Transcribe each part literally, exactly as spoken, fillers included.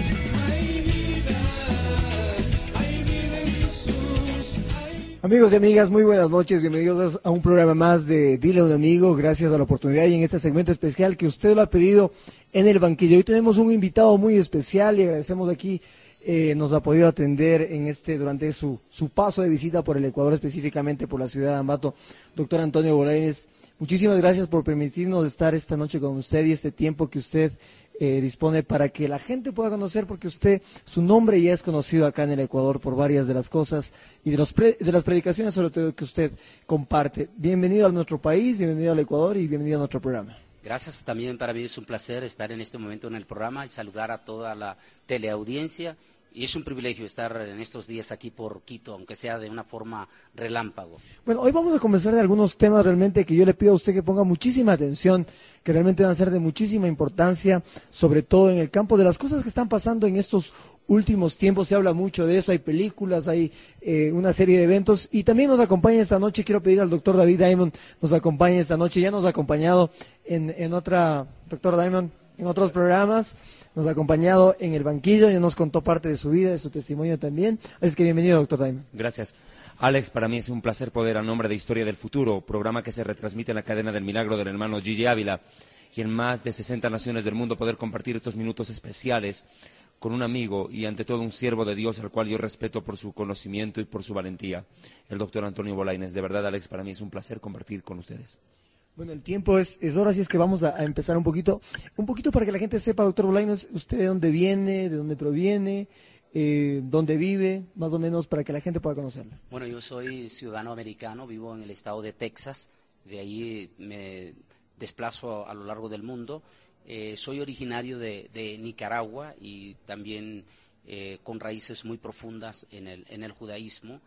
Amigos y amigas, muy buenas noches, bienvenidos a un programa más de Dile a un Amigo, gracias a la oportunidad y en este segmento especial que usted lo ha pedido en el banquillo. Hoy tenemos un invitado muy especial y agradecemos aquí, eh, nos ha podido atender en este durante su, su paso de visita por el Ecuador, específicamente por la ciudad de Ambato, doctor Antonio Bolañes. Muchísimas gracias por permitirnos estar esta noche con usted y este tiempo que usted eh, dispone para que la gente pueda conocer, porque usted, su nombre ya es conocido acá en el Ecuador por varias de las cosas y de, los pre, de las predicaciones sobre todo que usted comparte. Bienvenido a nuestro país, bienvenido al Ecuador y bienvenido a nuestro programa. Gracias, también para mí es un placer estar en este momento en el programa y saludar a toda la teleaudiencia. Y es un privilegio estar en estos días aquí por Quito, aunque sea de una forma relámpago. Bueno, hoy vamos a conversar de algunos temas realmente que yo le pido a usted que ponga muchísima atención, que realmente van a ser de muchísima importancia, sobre todo en el campo de las cosas que están pasando en estos últimos tiempos. Se habla mucho de eso, hay películas, hay eh, una serie de eventos. Y también nos acompaña esta noche, quiero pedir al doctor David Diamond, nos acompañe esta noche, ya nos ha acompañado en, en otra, doctor Diamond, en otros programas. Nos ha acompañado en el banquillo, ya nos contó parte de su vida, de su testimonio también. Así que bienvenido, doctor Diamond. Gracias. Alex, para mí es un placer poder, a nombre de Historia del Futuro, programa que se retransmite en la cadena del Milagro del hermano Gigi Ávila, y en más de sesenta naciones del mundo, poder compartir estos minutos especiales con un amigo y ante todo un siervo de Dios al cual yo respeto por su conocimiento y por su valentía, el doctor Antonio Bolañes. De verdad, Alex, para mí es un placer compartir con ustedes. Bueno, el tiempo es, es hora, así es que vamos a, a empezar un poquito, un poquito para que la gente sepa, doctor Bolañes, usted de dónde viene, de dónde proviene, eh, dónde vive, más o menos, para que la gente pueda conocerlo. Bueno, yo soy ciudadano americano, vivo en el estado de Texas, de ahí me desplazo a, a lo largo del mundo. Eh, soy originario de, de Nicaragua y también eh, con raíces muy profundas en el, en el judaísmo.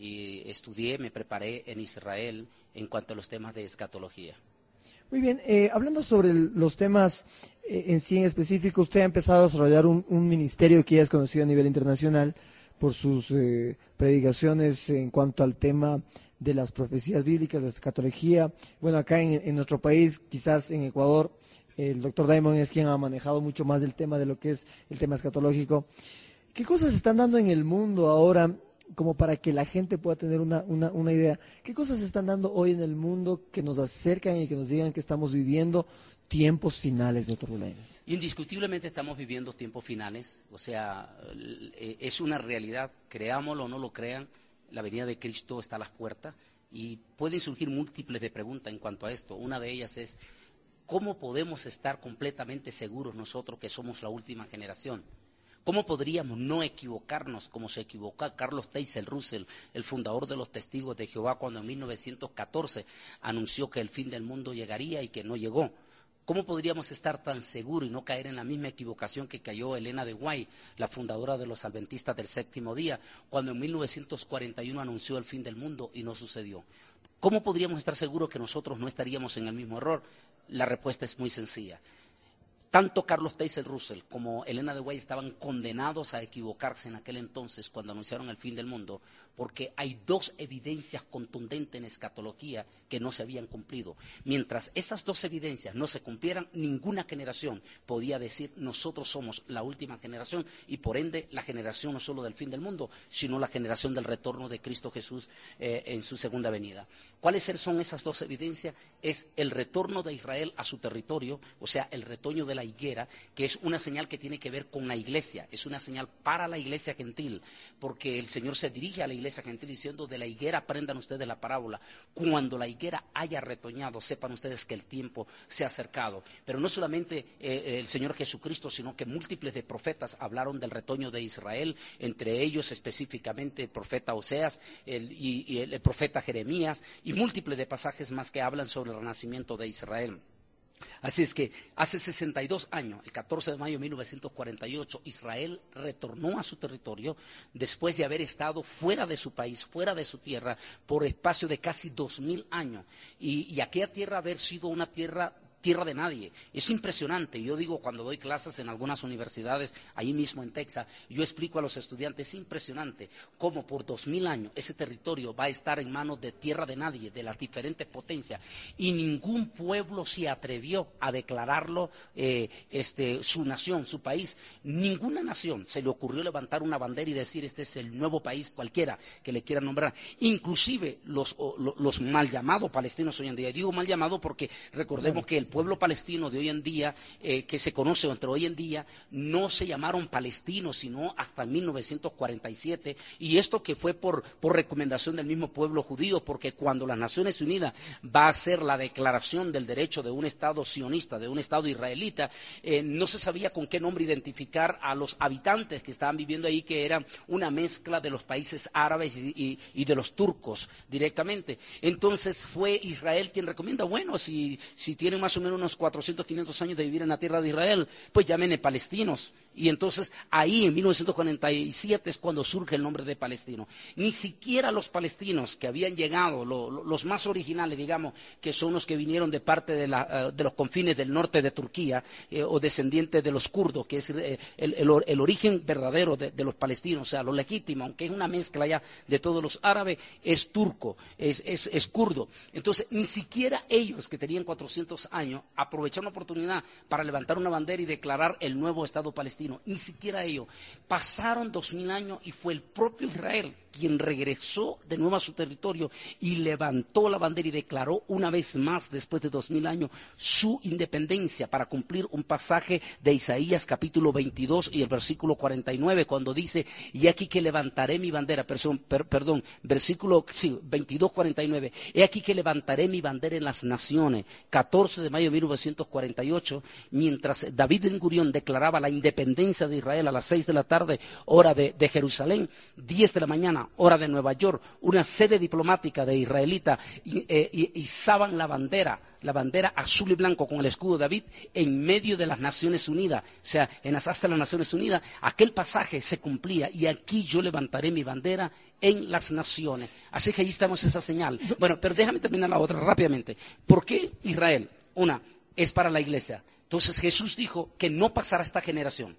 Y estudié, me preparé en Israel en cuanto a los temas de escatología. Muy bien, eh, hablando sobre el, los temas eh, en sí en específico, usted ha empezado a desarrollar un, un ministerio que ya es conocido a nivel internacional por sus eh, predicaciones en cuanto al tema de las profecías bíblicas, de escatología. Bueno, acá en, en nuestro país, quizás en Ecuador, el doctor Diamond es quien ha manejado mucho más del tema de lo que es el tema escatológico. ¿Qué cosas están dando en el mundo ahora, como para que la gente pueda tener una, una, una idea? ¿Qué cosas se están dando hoy en el mundo que nos acercan y que nos digan que estamos viviendo tiempos finales, doctor Bolañes? Indiscutiblemente estamos viviendo tiempos finales, o sea, es una realidad, creámoslo o no lo crean, la venida de Cristo está a las puertas y pueden surgir múltiples de preguntas en cuanto a esto. Una de ellas es, ¿cómo podemos estar completamente seguros nosotros que somos la última generación? ¿Cómo podríamos no equivocarnos como se equivocó Carlos Teisel Russell, el fundador de los Testigos de Jehová, cuando en mil novecientos catorce anunció que el fin del mundo llegaría y que no llegó? ¿Cómo podríamos estar tan seguros y no caer en la misma equivocación que cayó Elena de White, la fundadora de los Adventistas del Séptimo Día, cuando en mil novecientos cuarenta y uno anunció el fin del mundo y no sucedió? ¿Cómo podríamos estar seguros que nosotros no estaríamos en el mismo error? La respuesta es muy sencilla. Tanto Carlos Teisel Russell como Elena de White estaban condenados a equivocarse en aquel entonces cuando anunciaron el fin del mundo, porque hay dos evidencias contundentes en escatología que no se habían cumplido. Mientras esas dos evidencias no se cumplieran, ninguna generación podía decir nosotros somos la última generación y por ende la generación no solo del fin del mundo, sino la generación del retorno de Cristo Jesús eh, en su segunda venida. ¿Cuáles son esas dos evidencias? Es el retorno de Israel a su territorio, o sea, el retoño de la higuera, que es una señal que tiene que ver con la iglesia, es una señal para la iglesia gentil, porque el Señor se dirige a la iglesia gentil diciendo, de la higuera aprendan ustedes la parábola, cuando la higuera haya retoñado, sepan ustedes que el tiempo se ha acercado. Pero no solamente eh, el Señor Jesucristo, sino que múltiples de profetas hablaron del retoño de Israel, entre ellos específicamente el profeta Oseas el, y, y el, el profeta Jeremías, y múltiples de pasajes más que hablan sobre el renacimiento de Israel. Así es que hace sesenta y dos años, el catorce de mayo de mil novecientos cuarenta y ocho, Israel retornó a su territorio después de haber estado fuera de su país, fuera de su tierra, por espacio de casi dos mil años. Y, y aquella tierra haber sido una tierra tierra de nadie. Es impresionante. Yo digo, cuando doy clases en algunas universidades, ahí mismo en Texas, yo explico a los estudiantes, es impresionante cómo por dos mil años ese territorio va a estar en manos de tierra de nadie, de las diferentes potencias, y ningún pueblo se atrevió a declararlo eh, este, su nación, su país. Ninguna nación se le ocurrió levantar una bandera y decir, este es el nuevo país, cualquiera que le quiera nombrar. Inclusive los, los mal llamados palestinos hoy en día. Digo mal llamado porque recordemos que el pueblo palestino de hoy en día, eh, que se conoce entre hoy en día, no se llamaron palestinos, sino hasta mil novecientos cuarenta y siete, y esto que fue por, por recomendación del mismo pueblo judío, porque cuando las Naciones Unidas va a hacer la declaración del derecho de un Estado sionista, de un Estado israelita, eh, no se sabía con qué nombre identificar a los habitantes que estaban viviendo ahí, que eran una mezcla de los países árabes y, y, y de los turcos directamente. Entonces fue Israel quien recomienda, bueno, si, si tienen más o menos unos cuatrocientos, quinientos años de vivir en la tierra de Israel, pues llámenle palestinos. Y entonces ahí en mil novecientos cuarenta y siete es cuando surge el nombre de palestino. Ni siquiera los palestinos que habían llegado, lo, lo, los más originales, digamos, que son los que vinieron de parte de, la, uh, de los confines del norte de Turquía, eh, o descendientes de los kurdos, que es eh, el, el, el origen verdadero de, de los palestinos, o sea, lo legítimo, aunque es una mezcla ya de todos los árabes, es turco, es, es, es kurdo. Entonces, ni siquiera ellos, que tenían cuatrocientos años, aprovecharon la oportunidad para levantar una bandera y declarar el nuevo Estado palestino. Ni siquiera ellos. Pasaron dos mil años y fue el propio Israel quien regresó de nuevo a su territorio y levantó la bandera y declaró una vez más, después de dos mil años, su independencia, para cumplir un pasaje de Isaías capítulo veintidós y el versículo cuarenta y nueve, cuando dice, y aquí que levantaré mi bandera, perdón, per, perdón versículo sí, veintidós, cuarenta y nueve, he aquí que levantaré mi bandera en las naciones, catorce de mayo de mil novecientos cuarenta y ocho, mientras David Ben Gurión declaraba la independencia de Israel a las seis de la tarde, hora de, de Jerusalén, diez de la mañana, hora de Nueva York, una sede diplomática de israelita, y, eh, y, izaban la bandera, la bandera azul y blanco con el escudo de David en medio de las Naciones Unidas, o sea, en las hasta las Naciones Unidas, aquel pasaje se cumplía, y aquí yo levantaré mi bandera en las naciones. Así que allí estamos esa señal. Bueno, pero déjame terminar la otra rápidamente. ¿Por qué Israel? Una, es para la iglesia. Entonces Jesús dijo que no pasará esta generación,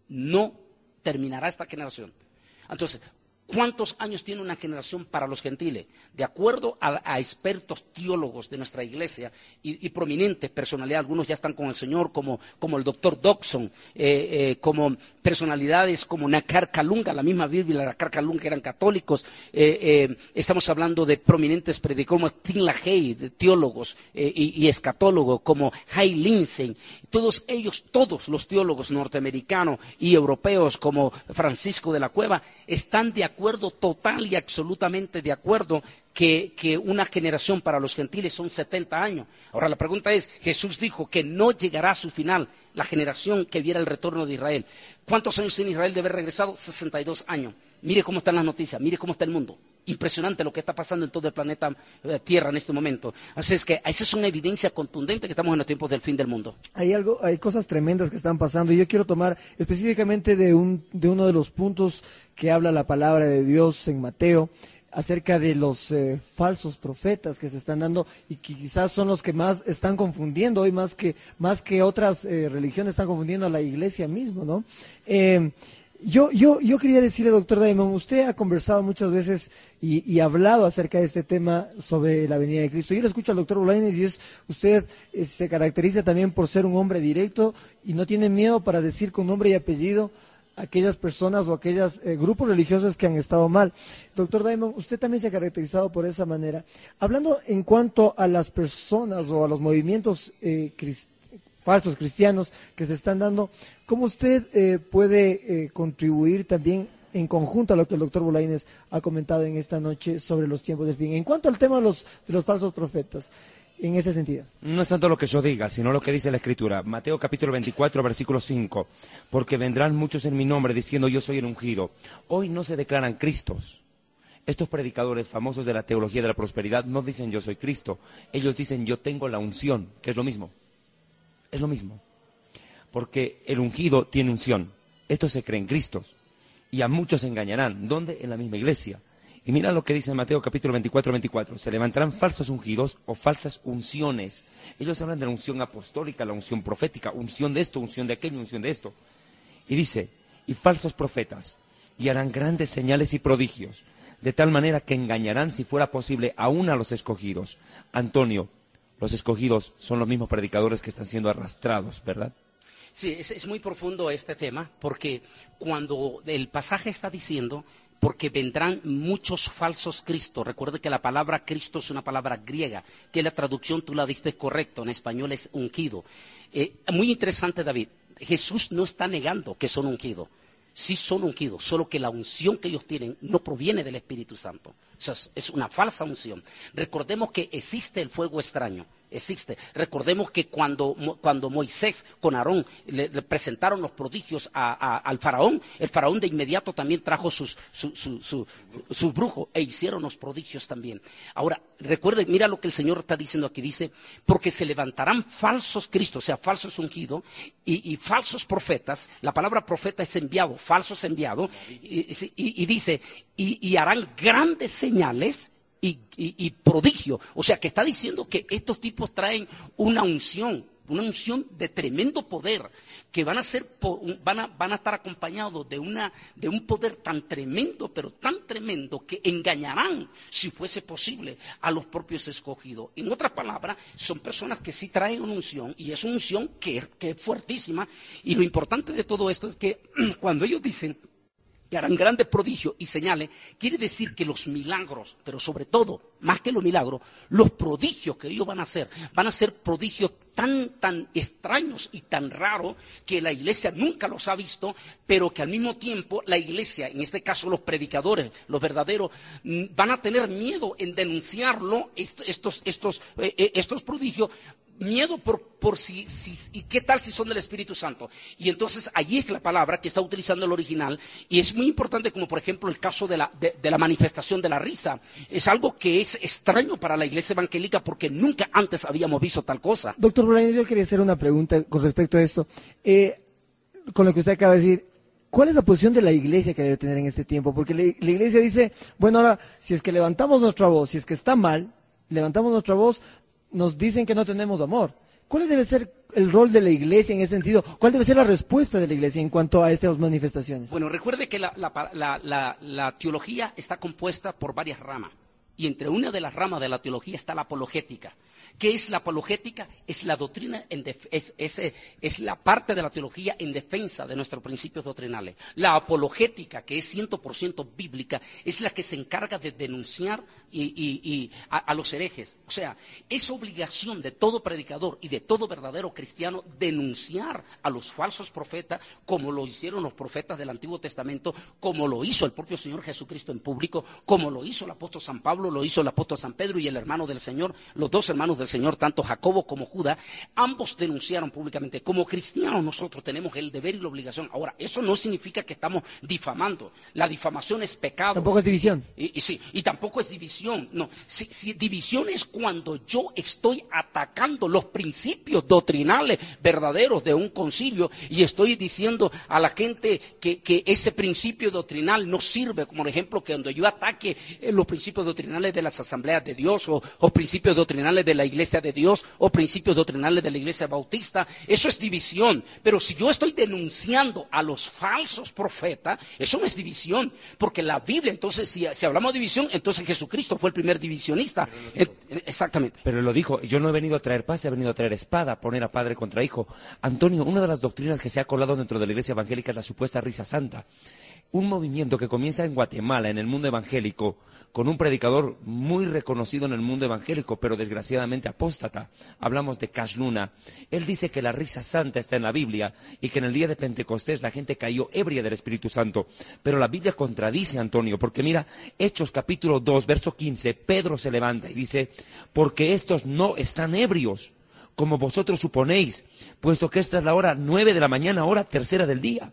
no terminará esta generación. Entonces, ¿cuántos años tiene una generación para los gentiles? De acuerdo a, a expertos teólogos de nuestra iglesia y, y prominentes personalidades, algunos ya están con el Señor, como, como el doctor Dodson, eh, eh, como personalidades como Nakar Kalunga, la misma Biblia, Nakar Kalunga, eran católicos. Eh, eh, estamos hablando de prominentes predicadores como Tim LaHaye, de teólogos eh, y, y escatólogos, como Hay Lindsey. Todos ellos, todos los teólogos norteamericanos y europeos, como Francisco de la Cueva, están de acuerdo, total y absolutamente de acuerdo, que, que una generación para los gentiles son setenta años. Ahora la pregunta es, Jesús dijo que no llegará a su final la generación que viera el retorno de Israel. ¿Cuántos años tiene Israel de haber regresado? sesenta y dos años. Mire cómo están las noticias, mire cómo está el mundo. Impresionante lo que está pasando en todo el planeta eh, Tierra en este momento. Así es que esa es una evidencia contundente que estamos en los tiempos del fin del mundo. Hay algo, hay cosas tremendas que están pasando, y yo quiero tomar específicamente de un de uno de los puntos que habla la palabra de Dios en Mateo, acerca de los eh, falsos profetas que se están dando y que quizás son los que más están confundiendo hoy, más que más que otras eh, religiones, están confundiendo a la iglesia mismo, ¿no? Eh, Yo, yo, yo quería decirle, doctor Daymond, usted ha conversado muchas veces y, y hablado acerca de este tema sobre la venida de Cristo. Yo le escucho al doctor Bolaños y es, usted eh, se caracteriza también por ser un hombre directo y no tiene miedo para decir con nombre y apellido a aquellas personas o aquellos eh, grupos religiosos que han estado mal. Doctor Daymond, usted también se ha caracterizado por esa manera. Hablando en cuanto a las personas o a los movimientos eh, cristianos, falsos cristianos que se están dando, ¿cómo usted eh, puede eh, contribuir también en conjunto a lo que el doctor Bolaños ha comentado en esta noche sobre los tiempos del fin? En cuanto al tema de los, de los falsos profetas, en ese sentido. No es tanto lo que yo diga, sino lo que dice la Escritura. Mateo capítulo veinticuatro, versículo cinco. Porque vendrán muchos en mi nombre diciendo yo soy el ungido. Hoy no se declaran Cristos. Estos predicadores famosos de la teología de la prosperidad no dicen yo soy Cristo. Ellos dicen yo tengo la unción, que es lo mismo. Es lo mismo, porque el ungido tiene unción. Estos se creen Cristos y a muchos se engañarán. ¿Dónde? En la misma iglesia. Y mira lo que dice en Mateo capítulo veinticuatro, veinticuatro. Se levantarán falsos ungidos o falsas unciones. Ellos hablan de la unción apostólica, la unción profética, unción de esto, unción de aquello, unción de esto. Y dice, y falsos profetas, y harán grandes señales y prodigios, de tal manera que engañarán, si fuera posible, aún a los escogidos. Antonio, los escogidos son los mismos predicadores que están siendo arrastrados, ¿verdad? Sí, es, es muy profundo este tema, porque cuando el pasaje está diciendo, porque vendrán muchos falsos cristos. Recuerde que la palabra Cristo es una palabra griega, que la traducción tú la diste correcto, en español es ungido. Eh, muy interesante, David, Jesús no está negando que son ungidos. Sí son ungidos, solo que la unción que ellos tienen no proviene del Espíritu Santo. O sea, es una falsa unción. Recordemos que existe el fuego extraño. Existe. Recordemos que cuando, cuando Moisés con Aarón le, le presentaron los prodigios a, a, al faraón, el faraón de inmediato también trajo sus, su, su, su, sus brujos e hicieron los prodigios también. Ahora, recuerden, mira lo que el Señor está diciendo aquí, dice, porque se levantarán falsos cristos, o sea, falsos ungidos, y, y falsos profetas. La palabra profeta es enviado, falsos enviados, y, y, y dice, y, y harán grandes señales Y, y, y prodigio, o sea que está diciendo que estos tipos traen una unción, una unción de tremendo poder, que van a ser, van a, van a estar acompañados de una, de un poder tan tremendo, pero tan tremendo que engañarán, si fuese posible, a los propios escogidos. En otras palabras, son personas que sí traen una unción, y es una unción que, que es fuertísima, y lo importante de todo esto es que cuando ellos dicen que harán grandes prodigios y señales, quiere decir que los milagros, pero sobre todo, más que los milagros, los prodigios que ellos van a hacer, van a ser prodigios tan, tan extraños y tan raros que la iglesia nunca los ha visto, pero que al mismo tiempo la iglesia, en este caso los predicadores, los verdaderos, van a tener miedo en denunciarlo, estos, estos, eh, estos prodigios, miedo por, por si, si, y qué tal si son del Espíritu Santo. Y entonces allí es la palabra que está utilizando el original, y es muy importante, como por ejemplo el caso de la, de, de la manifestación de la risa. Es algo que es extraño para la iglesia evangélica porque nunca antes habíamos visto tal cosa. Doctor Bolaños, yo quería hacer una pregunta con respecto a esto. Eh, con lo que usted acaba de decir, ¿cuál es la posición de la iglesia que debe tener en este tiempo? Porque la, la iglesia dice, bueno, ahora, si es que levantamos nuestra voz, si es que está mal, levantamos nuestra voz, nos dicen que no tenemos amor. ¿Cuál debe ser el rol de la iglesia en ese sentido? ¿Cuál debe ser la respuesta de la iglesia en cuanto a estas manifestaciones? Bueno, recuerde que la, la, la, la, la teología está compuesta por varias ramas. Y entre una de las ramas de la teología está la apologética. ¿Qué es la apologética? Es la doctrina, en def- es, es, es la parte de la teología en defensa de nuestros principios doctrinales. La apologética, que es cien por ciento bíblica, es la que se encarga de denunciar y, y, y a, a los herejes. O sea, es obligación de todo predicador y de todo verdadero cristiano denunciar a los falsos profetas, como lo hicieron los profetas del Antiguo Testamento, como lo hizo el propio Señor Jesucristo en público, como lo hizo el apóstol San Pablo, lo hizo el apóstol San Pedro y el hermano del Señor, los dos hermanos del Señor, tanto Jacobo como Judas, ambos denunciaron públicamente. Como cristianos nosotros tenemos el deber y la obligación. Ahora, eso no significa que estamos difamando. La difamación es pecado. Tampoco es división. Y, y sí, y tampoco es división. No, si, si división es cuando yo estoy atacando los principios doctrinales verdaderos de un concilio y estoy diciendo a la gente que, que ese principio doctrinal no sirve, como por ejemplo que cuando yo ataque eh, los principios doctrinales de las asambleas de Dios o, o principios doctrinales de la iglesia de Dios o principios doctrinales de la iglesia bautista, eso es división. Pero si yo estoy denunciando a los falsos profetas, eso no es división, porque la Biblia, entonces si, si hablamos de división, entonces Jesucristo fue el primer divisionista. Eh, exactamente. Pero lo dijo, yo no he venido a traer paz, he venido a traer espada, poner a padre contra hijo. Antonio, una de las doctrinas que se ha colado dentro de la iglesia evangélica es la supuesta risa santa. Un movimiento que comienza en Guatemala, en el mundo evangélico, con un predicador muy reconocido en el mundo evangélico, pero desgraciadamente apóstata. Hablamos de Cash Luna. Él dice que la risa santa está en la Biblia y que en el día de Pentecostés la gente cayó ebria del Espíritu Santo. Pero la Biblia contradice, Antonio, porque mira, Hechos capítulo dos, verso quince, Pedro se levanta y dice, porque estos no están ebrios, como vosotros suponéis, puesto que esta es la hora nueve de la mañana, hora tercera del día.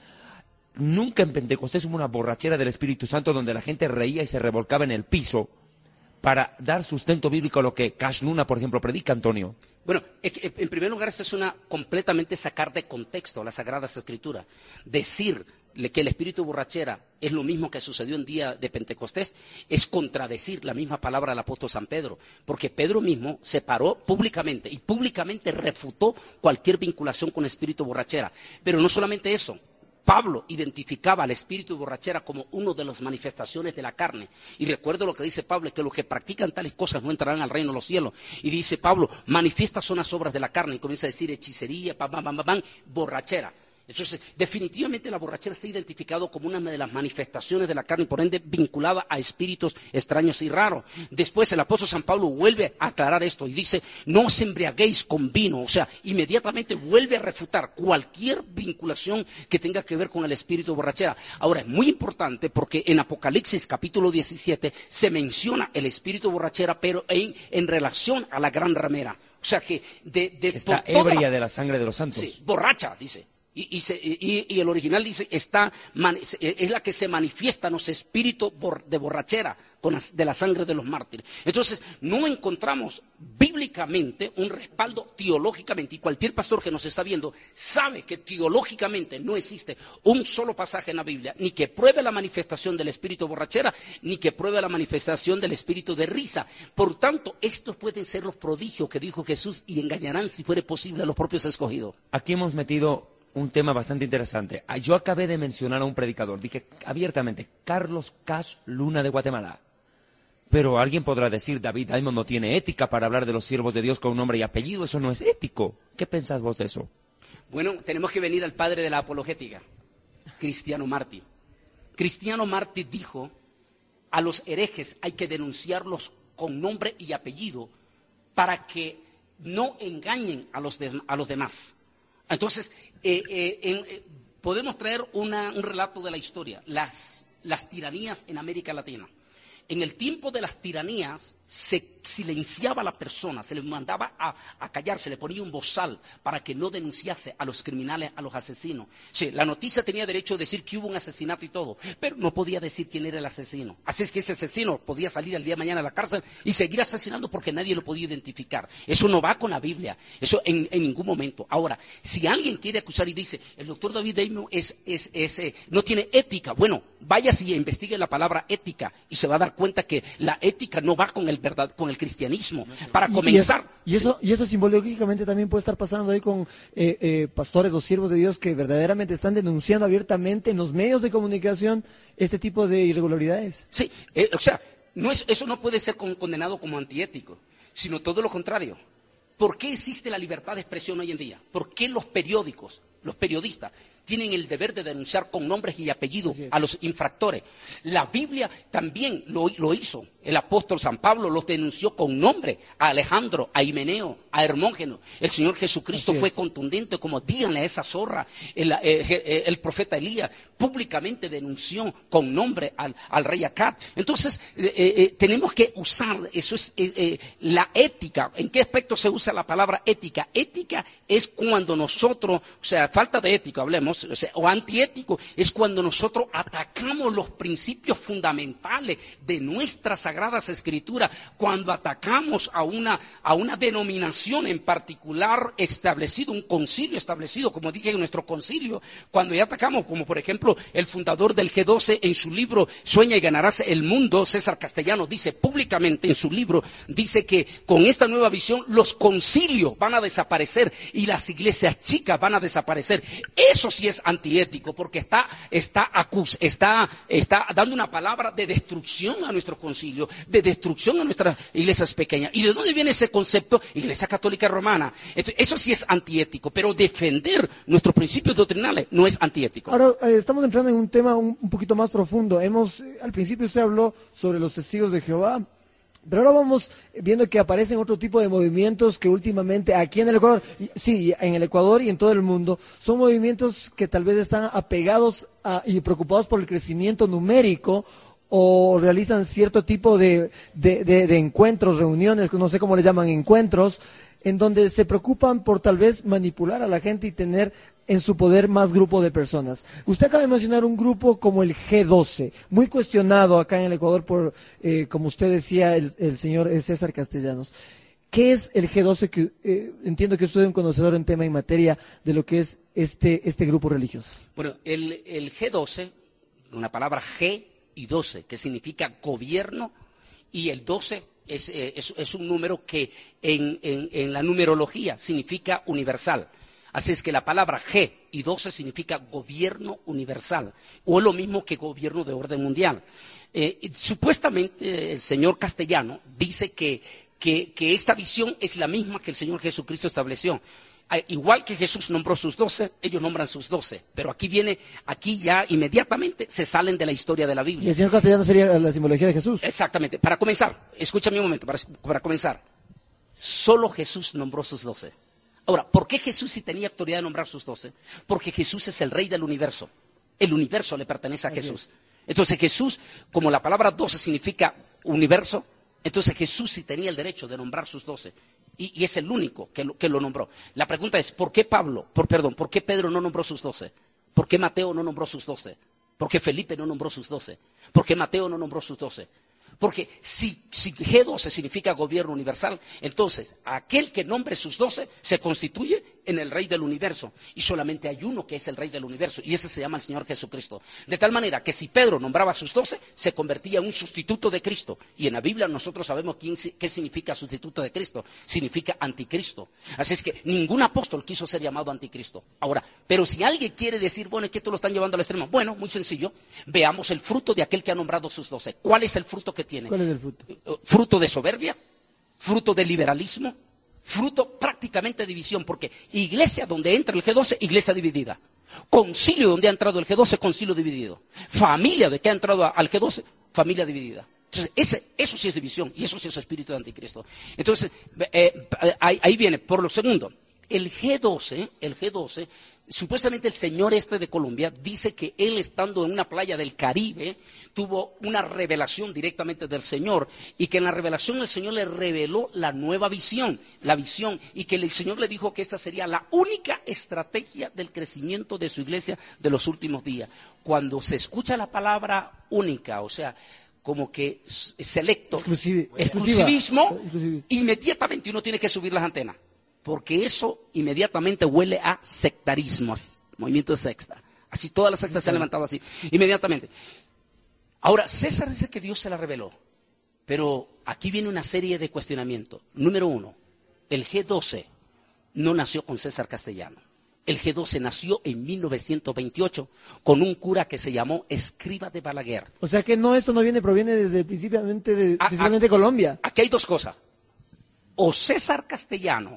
Nunca en Pentecostés hubo una borrachera del Espíritu Santo donde la gente reía y se revolcaba en el piso para dar sustento bíblico a lo que Cash Luna, por ejemplo, predica, Antonio. Bueno, en primer lugar, esto es una completamente sacar de contexto las Sagradas Escrituras. Decir que el espíritu de borrachera es lo mismo que sucedió en día de Pentecostés, es contradecir la misma palabra del apóstol San Pedro, porque Pedro mismo se paró públicamente y públicamente refutó cualquier vinculación con el espíritu de borrachera. Pero no solamente eso, Pablo identificaba al espíritu de borrachera como una de las manifestaciones de la carne. Y recuerdo lo que dice Pablo, que los que practican tales cosas no entrarán al reino de los cielos. Y dice Pablo, manifiestas son las obras de la carne. Y comienza a decir hechicería, pam, pam, pam, pam, borrachera. Entonces, definitivamente la borrachera está identificado como una de las manifestaciones de la carne y por ende vinculada a espíritus extraños y raros. Después el apóstol San Pablo vuelve a aclarar esto y dice, no os embriaguéis con vino. O sea, inmediatamente vuelve a refutar cualquier vinculación que tenga que ver con el espíritu de borrachera. Ahora, es muy importante porque en Apocalipsis capítulo diecisiete se menciona el espíritu de borrachera, pero en, en relación a la gran ramera. O sea que de, de está ebria de la sangre de los santos. Sí, borracha, dice. Y, y, se, y, y el original dice, está, man, es la que se manifiesta en los espíritus de borrachera con la, de la sangre de los mártires. Entonces, no encontramos bíblicamente un respaldo teológicamente, y cualquier pastor que nos está viendo sabe que teológicamente no existe un solo pasaje en la Biblia, ni que pruebe la manifestación del espíritu de borrachera, ni que pruebe la manifestación del espíritu de risa. Por tanto, estos pueden ser los prodigios que dijo Jesús y engañarán, si fuere posible, a los propios escogidos. Aquí hemos metido un tema bastante interesante. Yo acabé de mencionar a un predicador, dije abiertamente, Carlos Cash Luna de Guatemala. Pero alguien podrá decir, David Diamond no tiene ética para hablar de los siervos de Dios con nombre y apellido, eso no es ético. ¿Qué pensás vos de eso? Bueno, tenemos que venir al padre de la apologética, Cristiano Martí. Cristiano Martí dijo, a los herejes hay que denunciarlos con nombre y apellido para que no engañen a los, de, a los demás. Entonces, eh, eh, en, eh, podemos traer una, un relato de la historia, las, las tiranías en América Latina. En el tiempo de las tiranías se silenciaba a la persona, se le mandaba a, a callar, se le ponía un bozal para que no denunciase a los criminales, a los asesinos. Sí, la noticia tenía derecho a decir que hubo un asesinato y todo, pero no podía decir quién era el asesino. Así es que ese asesino podía salir al día de mañana a la cárcel y seguir asesinando porque nadie lo podía identificar. Eso no va con la Biblia, eso en, en ningún momento. Ahora, si alguien quiere acusar y dice, el doctor David Diamond es, es, es, eh, no tiene ética, bueno, vaya si investigue la palabra ética y se va a dar cuenta que la ética no va con el verdad, con el cristianismo. Para comenzar. Y eso, y eso simbológicamente también puede estar pasando ahí con eh, eh, pastores o siervos de Dios que verdaderamente están denunciando abiertamente en los medios de comunicación este tipo de irregularidades. Sí, eh, o sea, no es, eso no puede ser con, condenado como antiético, sino todo lo contrario. ¿Por qué existe la libertad de expresión hoy en día? ¿Por qué los periódicos, los periodistas, tienen el deber de denunciar con nombres y apellidos a los infractores? La Biblia también lo, lo hizo. El apóstol San Pablo los denunció con nombre a Alejandro, a Himeneo, a Hermógenes. El Señor Jesucristo fue contundente como díganle a esa zorra. El, eh, eh, el profeta Elías públicamente denunció con nombre al, al rey Acab. Entonces, eh, eh, tenemos que usar, eso es eh, eh, la ética. ¿En qué aspecto se usa la palabra ética? Ética es cuando nosotros, o sea, falta de ética, hablemos, o sea, o antiético, es cuando nosotros atacamos los principios fundamentales de nuestra Sagradas Escrituras, cuando atacamos a una, a una denominación en particular establecido, un concilio establecido, como dije en nuestro concilio, cuando ya atacamos, como por ejemplo el fundador del G doce en su libro Sueña y ganarás el mundo, César Castellano, dice públicamente en su libro, dice que con esta nueva visión los concilios van a desaparecer y las iglesias chicas van a desaparecer. Eso sí es antiético, porque está, está, acus, está, está dando una palabra de destrucción a nuestro concilio, de destrucción a nuestras iglesias pequeñas. ¿Y de dónde viene ese concepto? Iglesia Católica Romana. Entonces, eso sí es antiético, pero defender nuestros principios doctrinales no es antiético. Ahora, eh, estamos entrando en un tema un, un poquito más profundo. Hemos, eh, al principio usted habló sobre los testigos de Jehová, pero ahora vamos viendo que aparecen otro tipo de movimientos que últimamente aquí en el Ecuador, sí, en el Ecuador y en todo el mundo, son movimientos que tal vez están apegados a, y preocupados por el crecimiento numérico, o realizan cierto tipo de, de, de, de encuentros, reuniones, no sé cómo le llaman, encuentros, en donde se preocupan por tal vez manipular a la gente y tener en su poder más grupo de personas. Usted acaba de mencionar un grupo como el G doce, muy cuestionado acá en el Ecuador por, eh, como usted decía, el, el señor César Castellanos. ¿qué es el G doce? Que eh, entiendo que usted es un conocedor en tema y materia de lo que es este, este grupo religioso. Bueno, el, el G doce, una palabra G y doce, que significa gobierno, y el doce es, eh, es, es un número que en, en, en la numerología significa universal. Así es que la palabra G y doce significa gobierno universal, o es lo mismo que gobierno de orden mundial. Eh, supuestamente el señor Castellano dice que, que, que esta visión es la misma que el Señor Jesucristo estableció. Eh, igual que Jesús nombró sus doce, ellos nombran sus doce. Pero aquí viene, aquí ya inmediatamente se salen de la historia de la Biblia. ¿Y el señor Castellano sería la simbología de Jesús? Exactamente. Para comenzar, escúchame un momento, para, para comenzar. Solo Jesús nombró sus doce. Ahora, ¿por qué Jesús sí tenía autoridad de nombrar sus doce? Porque Jesús es el rey del universo. El universo le pertenece a Jesús. Entonces Jesús, como la palabra doce significa universo, entonces Jesús sí tenía el derecho de nombrar sus doce. Y, y es el único que lo, que lo nombró. La pregunta es, ¿por qué Pablo, por, perdón, por qué Pedro no nombró sus doce? ¿Por qué Mateo no nombró sus doce? ¿Por qué Felipe no nombró sus doce? ¿Por qué Mateo no nombró sus doce? Porque si, si G doce significa gobierno universal, entonces aquel que nombre sus doce se constituye en el rey del universo. Y solamente hay uno que es el rey del universo, y ese se llama el Señor Jesucristo. De tal manera que si Pedro nombraba sus doce, se convertía en un sustituto de Cristo. Y en la Biblia nosotros sabemos quién, qué significa sustituto de Cristo. Significa anticristo. Así es que ningún apóstol quiso ser llamado anticristo. Ahora, pero si alguien quiere decir, bueno, es que esto lo están llevando al extremo. Bueno, muy sencillo. Veamos el fruto de aquel que ha nombrado sus doce. ¿Cuál es el fruto que tiene? ¿Cuál es el fruto? Fruto de soberbia, fruto de liberalismo, fruto prácticamente de división, porque iglesia donde entra el G doce, iglesia dividida. Concilio donde ha entrado el G doce, concilio dividido. Familia de que ha entrado al G doce, familia dividida. Entonces, ese, eso sí es división, y eso sí es espíritu de anticristo. Entonces, eh, ahí, ahí viene, por lo segundo, el G doce, el G doce, supuestamente el señor este de Colombia dice que él, estando en una playa del Caribe, tuvo una revelación directamente del Señor, y que en la revelación el Señor le reveló la nueva visión, la visión, y que el Señor le dijo que esta sería la única estrategia del crecimiento de su iglesia de los últimos días. Cuando se escucha la palabra única, o sea, como que selecto, Exclusivi- exclusivismo, exclusivismo. inmediatamente uno tiene que subir las antenas. Porque eso inmediatamente huele a sectarismo, a movimiento de secta. Así todas las sectas se han levantado así, inmediatamente. Ahora, César dice que Dios se la reveló, pero aquí viene una serie de cuestionamientos. Número uno, el G doce no nació con César Castellano. El G doce nació en mil novecientos veintiocho con un cura que se llamó Escriba de Balaguer. O sea que no, esto no viene, proviene desde principalmente de, A- principalmente de Colombia. Aquí hay dos cosas. O César Castellano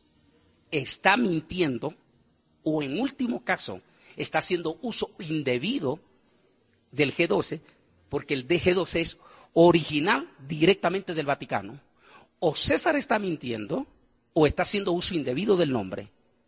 está mintiendo, o en último caso está haciendo uso indebido del G doce, porque el G doce es original directamente del Vaticano. O César está mintiendo, o está haciendo uso indebido del nombre.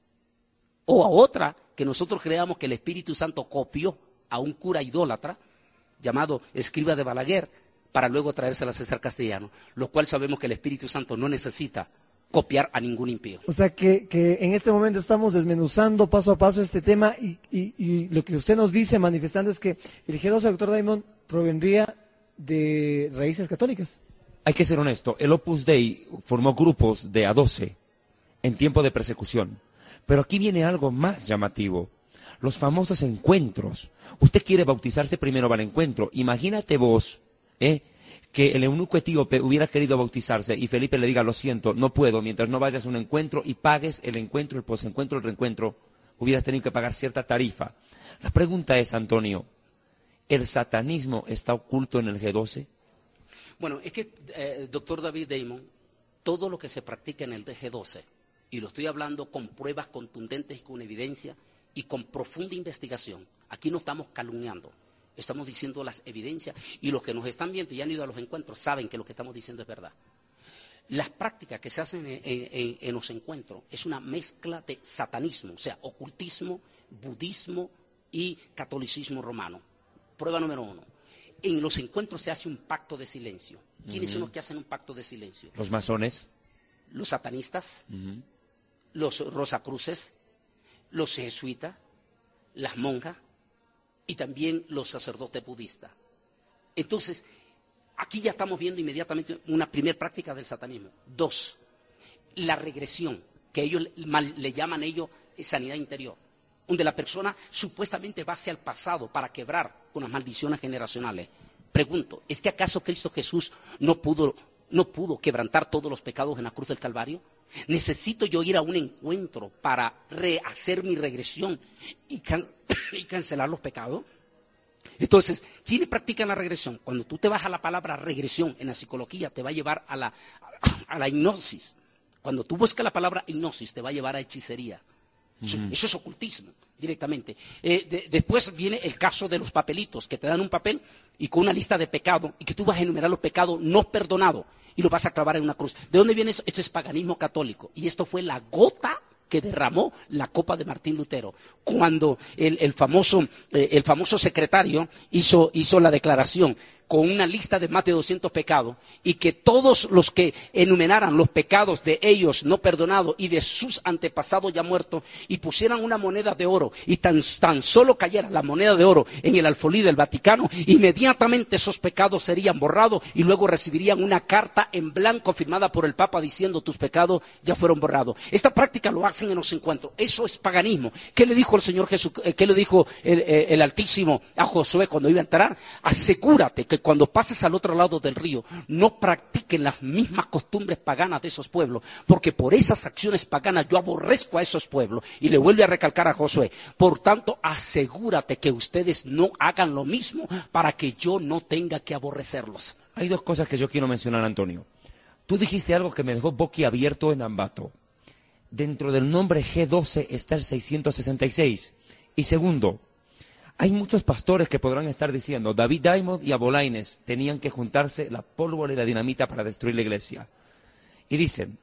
O a otra, que nosotros creamos que el Espíritu Santo copió a un cura idólatra llamado Escriba de Balaguer, para luego traérsela a César Castellano, lo cual sabemos que el Espíritu Santo no necesita copiar a ningún impío. O sea que, que en este momento estamos desmenuzando paso a paso este tema, y, y, y lo que usted nos dice, manifestando, es que el G doce, doctor Diamond, provendría de raíces católicas. Hay que ser honesto, el Opus Dei formó grupos de a doce en tiempo de persecución. Pero aquí viene algo más llamativo. Los famosos encuentros. Usted quiere bautizarse, primero va al encuentro. Imagínate vos, ¿eh? que el eunuco etíope hubiera querido bautizarse y Felipe le diga, lo siento, no puedo, mientras no vayas a un encuentro y pagues el encuentro, el posencuentro, el reencuentro, hubieras tenido que pagar cierta tarifa. La pregunta es, Antonio, ¿el satanismo está oculto en el G doce? Bueno, es que, eh, doctor David Damon, todo lo que se practica en el G doce, y lo estoy hablando con pruebas contundentes y con evidencia y con profunda investigación, aquí no estamos calumniando. Estamos diciendo las evidencias, y los que nos están viendo y han ido a los encuentros saben que lo que estamos diciendo es verdad. Las prácticas que se hacen en, en, en los encuentros es una mezcla de satanismo, o sea, ocultismo, budismo y catolicismo romano. Prueba número uno. En los encuentros se hace un pacto de silencio. ¿Quiénes uh-huh. son los que hacen un pacto de silencio? Los masones. Los satanistas, uh-huh. los rosacruces, los jesuitas, las monjas, y también los sacerdotes budistas. Entonces, aquí ya estamos viendo inmediatamente una primera práctica del satanismo. Dos, la regresión, que ellos mal, le llaman ellos sanidad interior, donde la persona supuestamente va hacia el pasado para quebrar con las maldiciones generacionales. Pregunto, ¿es que acaso Cristo Jesús no pudo, no pudo quebrantar todos los pecados en la cruz del Calvario? ¿Necesito yo ir a un encuentro para rehacer mi regresión y, can y cancelar los pecados? Entonces, ¿quiénes practican la regresión? Cuando tú te vas a la palabra regresión en la psicología, te va a llevar a la, a la hipnosis. Cuando tú buscas la palabra hipnosis, te va a llevar a hechicería. Eso, mm. eso es ocultismo, directamente. Eh, de, después viene el caso de los papelitos, que te dan un papel y con una lista de pecados, y que tú vas a enumerar los pecados no perdonados, y los vas a clavar en una cruz. ¿De dónde viene eso? Esto es paganismo católico, y esto fue la gota que derramó la copa de Martín Lutero, cuando el, el, famoso, eh, el famoso secretario hizo, hizo la declaración con una lista de más de doscientos pecados, y que todos los que enumeraran los pecados de ellos no perdonados y de sus antepasados ya muertos, y pusieran una moneda de oro, y tan, tan solo cayera la moneda de oro en el alfolí del Vaticano, inmediatamente esos pecados serían borrados, y luego recibirían una carta en blanco firmada por el Papa diciendo: tus pecados ya fueron borrados. Esta práctica lo hacen en los encuentros. Eso es paganismo. ¿Qué le dijo el Señor Jesús? ¿Qué le dijo el, el Altísimo a Josué cuando iba a entrar? Asegúrate que cuando pases al otro lado del río no practiquen las mismas costumbres paganas de esos pueblos, porque por esas acciones paganas yo aborrezco a esos pueblos. Y le vuelve a recalcar a Josué: por tanto, asegúrate que ustedes no hagan lo mismo para que yo no tenga que aborrecerlos. Hay dos cosas que yo quiero mencionar, Antonio. Tú dijiste algo que me dejó boquiabierto en Ambato. Dentro del nombre G doce está el seiscientos sesenta y seis. Y segundo, hay muchos pastores que podrán estar diciendo: David Diamond y Abolaines tenían que juntarse la pólvora y la dinamita para destruir la iglesia. Y dicen,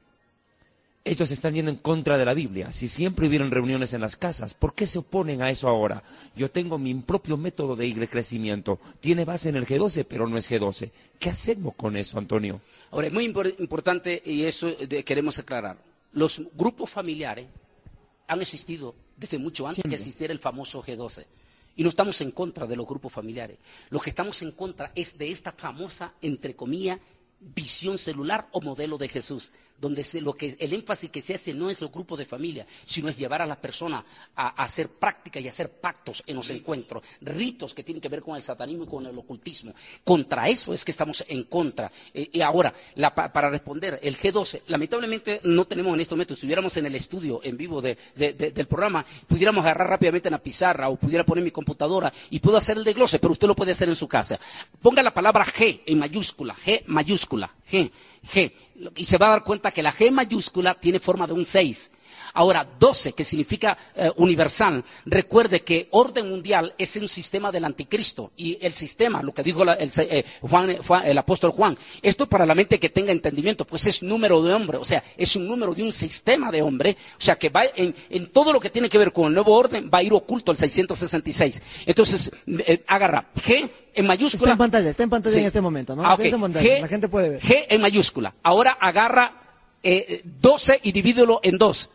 ellos están yendo en contra de la Biblia. Si siempre hubieron reuniones en las casas, ¿por qué se oponen a eso ahora? Yo tengo mi propio método de crecimiento. Tiene base en el G doce, pero no es G doce. ¿Qué hacemos con eso, Antonio? Ahora, es muy impor- importante, y eso de, queremos aclarar. Los grupos familiares han existido desde mucho antes Siempre. que existiera el famoso G doce. Y no estamos en contra de los grupos familiares. Lo que estamos en contra es de esta famosa, entre comillas, visión celular o modelo de Jesús, donde se, lo que, el énfasis que se hace no es los grupos de familia, sino es llevar a las personas a, a hacer prácticas y a hacer pactos en los encuentros, ritos que tienen que ver con el satanismo y con el ocultismo. Contra eso es que estamos en contra. Eh, y ahora, la, para responder, el G doce, lamentablemente no tenemos en estos momentos, si estuviéramos en el estudio en vivo de, de, de, del programa, pudiéramos agarrar rápidamente en la pizarra o pudiera poner mi computadora y puedo hacer el desglose, pero usted lo puede hacer en su casa. Ponga la palabra G en mayúscula, G mayúscula, G, G. Y se va a dar cuenta que la G mayúscula tiene forma de un seis. Ahora, doce, que significa eh, universal, recuerde que orden mundial es un sistema del anticristo. Y el sistema, lo que dijo la, el, eh, Juan, Juan, el apóstol Juan, esto para la mente que tenga entendimiento, pues es número de hombre, o sea, es un número de un sistema de hombre, o sea, que va en, en todo lo que tiene que ver con el nuevo orden, va a ir oculto el seiscientos sesenta y seis. Entonces, eh, agarra G en mayúscula. Está en pantalla, está en pantalla sí. en este momento, ¿no? Ah, okay. G, la gente puede ver. G en mayúscula. Ahora agarra eh, doce y divídelo en dos.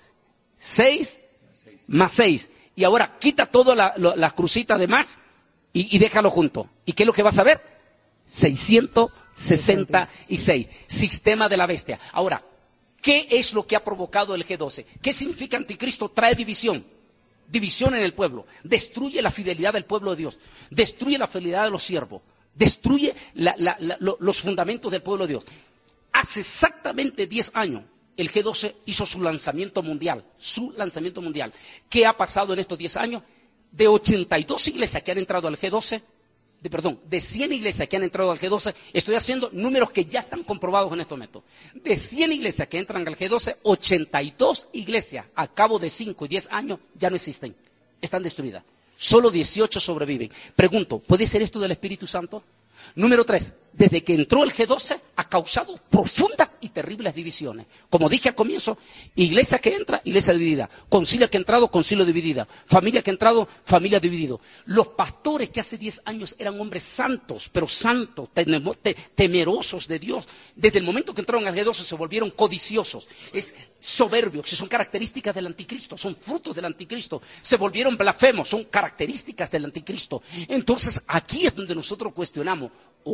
seis más seis. Y ahora quita todas la, la, las crucitas de más y, y déjalo junto. ¿Y qué es lo que vas a ver? seiscientos sesenta y seis. Sistema de la bestia. Ahora, ¿qué es lo que ha provocado el G doce? ¿Qué significa anticristo? Trae división. División en el pueblo. Destruye la fidelidad del pueblo de Dios. Destruye la fidelidad de los siervos. Destruye la, la, la, lo, los fundamentos del pueblo de Dios. Hace exactamente diez años. El G doce hizo su lanzamiento mundial, su lanzamiento mundial. ¿Qué ha pasado en estos diez años? De ochenta y dos iglesias que han entrado al G doce, de, perdón, de cien iglesias que han entrado al G doce, estoy haciendo números que ya están comprobados en este momento. De cien iglesias que entran al G doce, ochenta y dos iglesias, a cabo de cinco y diez años, ya no existen, están destruidas. Solo dieciocho sobreviven. Pregunto, ¿puede ser esto del Espíritu Santo? Número tres, desde que entró el G doce ha causado profundas y terribles divisiones. Como dije al comienzo, iglesia que entra, iglesia dividida. Concilio que ha entrado, concilio dividida. Familia que ha entrado, familia dividido. Los pastores que hace diez años eran hombres santos, pero santos, temerosos de Dios, desde el momento que entraron al G doce se volvieron codiciosos, es soberbios, que son características del anticristo, son frutos del anticristo. Se volvieron blasfemos, son características del anticristo. Entonces aquí es donde nosotros cuestionamos, o este es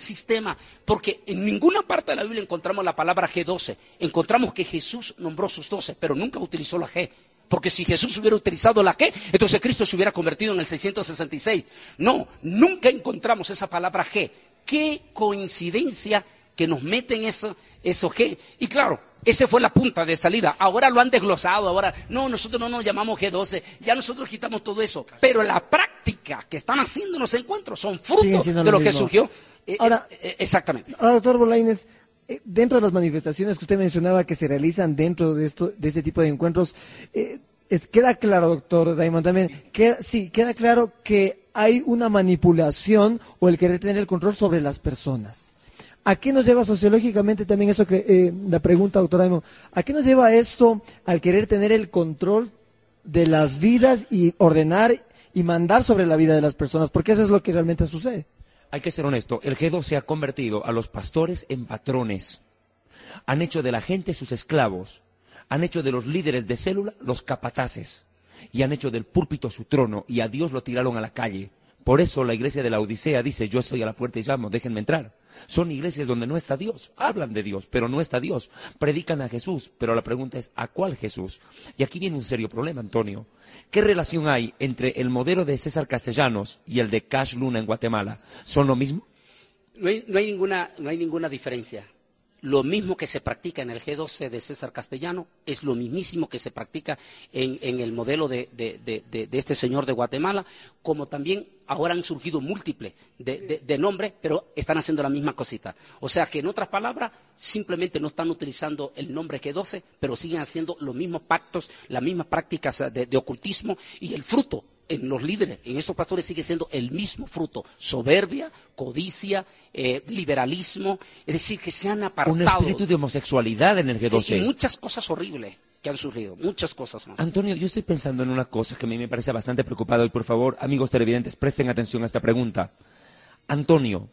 sistema, porque en ninguna parte de la Biblia encontramos la palabra G doce. Encontramos que Jesús nombró sus doce, pero nunca utilizó la G. Porque si Jesús hubiera utilizado la G, entonces Cristo se hubiera convertido en el seiscientos sesenta y seis. No, nunca encontramos esa palabra G. Qué coincidencia que nos meten eso, eso G. Y claro, esa fue la punta de salida. Ahora lo han desglosado, ahora, no, nosotros no nos llamamos G doce, ya nosotros quitamos todo eso. Pero la práctica que están haciendo los encuentros son frutos de lo, lo que surgió. Ahora, eh, eh, exactamente. Ahora, doctor Bolañes, eh, dentro de las manifestaciones que usted mencionaba que se realizan dentro de esto, de este tipo de encuentros, eh, es, queda claro, doctor Diamond, también, queda, sí, queda claro que hay una manipulación o el querer tener el control sobre las personas. ¿A qué nos lleva sociológicamente también eso que, eh, la pregunta, doctor Diamond, ¿a qué nos lleva esto al querer tener el control de las vidas y ordenar y mandar sobre la vida de las personas? Porque eso es lo que realmente sucede. Hay que ser honesto, el G doce ha convertido a los pastores en patrones. Han hecho de la gente sus esclavos. Han hecho de los líderes de célula los capataces. Y han hecho del púlpito su trono y a Dios lo tiraron a la calle. Por eso la iglesia de la Odisea dice, yo estoy a la puerta y llamo, déjenme entrar. Son iglesias donde no está Dios, hablan de Dios, pero no está Dios. Predican a Jesús, pero la pregunta es, ¿a cuál Jesús? Y aquí viene un serio problema, Antonio. ¿Qué relación hay entre el modelo de César Castellanos y el de Cash Luna en Guatemala? ¿Son lo mismo? No hay, no hay ninguna, no hay ninguna diferencia. Lo mismo que se practica en el G doce de César Castellano es lo mismísimo que se practica en, en el modelo de, de, de, de, de este señor de Guatemala, como también ahora han surgido múltiples de, de, de nombres, pero están haciendo la misma cosita. O sea que en otras palabras, simplemente no están utilizando el nombre G doce, pero siguen haciendo los mismos pactos, las mismas prácticas de, de ocultismo y el fruto en los líderes, en estos pastores sigue siendo el mismo fruto, soberbia, codicia, eh, liberalismo, es decir, que se han apartado. Un espíritu de homosexualidad en el G doce. Y muchas cosas horribles que han surgido, muchas cosas más. Antonio, yo estoy pensando en una cosa que a mí me parece bastante preocupado y por favor, amigos televidentes, presten atención a esta pregunta. Antonio,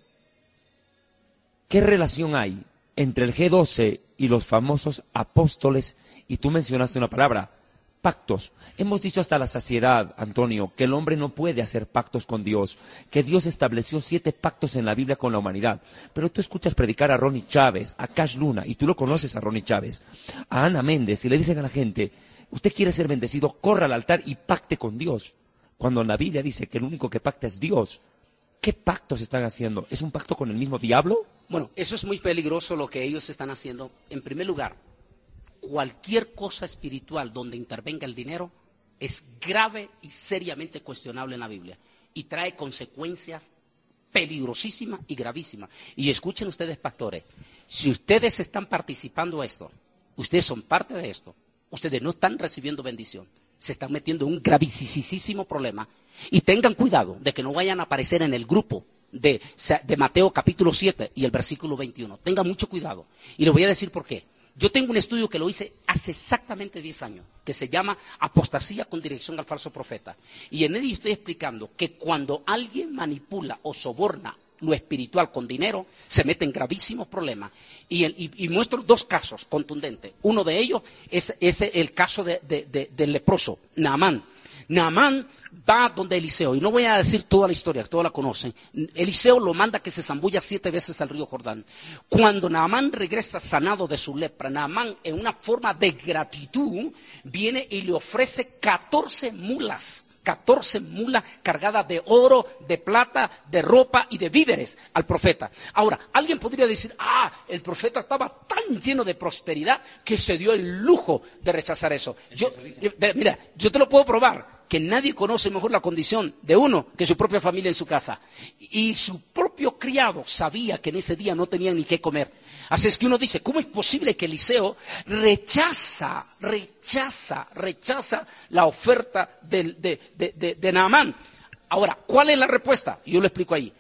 ¿qué relación hay entre el G doce y los famosos apóstoles? Y tú mencionaste una palabra, pactos. Hemos dicho hasta la saciedad, Antonio, que el hombre no puede hacer pactos con Dios, que Dios estableció siete pactos en la Biblia con la humanidad. Pero tú escuchas predicar a Ronnie Chávez, a Cash Luna, y tú lo conoces a Ronnie Chávez, a Ana Méndez, y le dicen a la gente, usted quiere ser bendecido, corra al altar y pacte con Dios. Cuando la Biblia dice que el único que pacta es Dios. ¿Qué pactos están haciendo? ¿Es un pacto con el mismo diablo? Bueno, eso es muy peligroso lo que ellos están haciendo. En primer lugar, cualquier cosa espiritual donde intervenga el dinero es grave y seriamente cuestionable en la Biblia y trae consecuencias peligrosísimas y gravísimas. Y escuchen ustedes, pastores, si ustedes están participando de esto, ustedes son parte de esto, ustedes no están recibiendo bendición, se están metiendo en un gravísimo problema y tengan cuidado de que no vayan a aparecer en el grupo de, de Mateo capítulo siete y el versículo veintiuno. Tengan mucho cuidado y les voy a decir por qué. Yo tengo un estudio que lo hice hace exactamente diez años, que se llama Apostasía con dirección al falso profeta. Y en él estoy explicando que cuando alguien manipula o soborna lo espiritual con dinero, se mete en gravísimos problemas. Y, el, y, y muestro dos casos contundentes. Uno de ellos es, es el caso de, de, de, del leproso, Naamán. Naamán va donde Eliseo, y no voy a decir toda la historia, todos la conocen. Eliseo lo manda que se zambulla siete veces al río Jordán. Cuando Naamán regresa sanado de su lepra, Naamán, en una forma de gratitud, viene y le ofrece catorce mulas. catorce mulas cargadas de oro, de plata, de ropa y de víveres al profeta. Ahora, alguien podría decir, ah, el profeta estaba tan lleno de prosperidad que se dio el lujo de rechazar eso. Yo, mira, yo te lo puedo probar, que nadie conoce mejor la condición de uno que su propia familia en su casa. Y su propio criado sabía que en ese día no tenían ni qué comer. Así es que uno dice, ¿cómo es posible que Eliseo rechaza, rechaza, rechaza la oferta de, de, de, de, de Naamán? Ahora, ¿cuál es la respuesta? Yo lo explico ahí.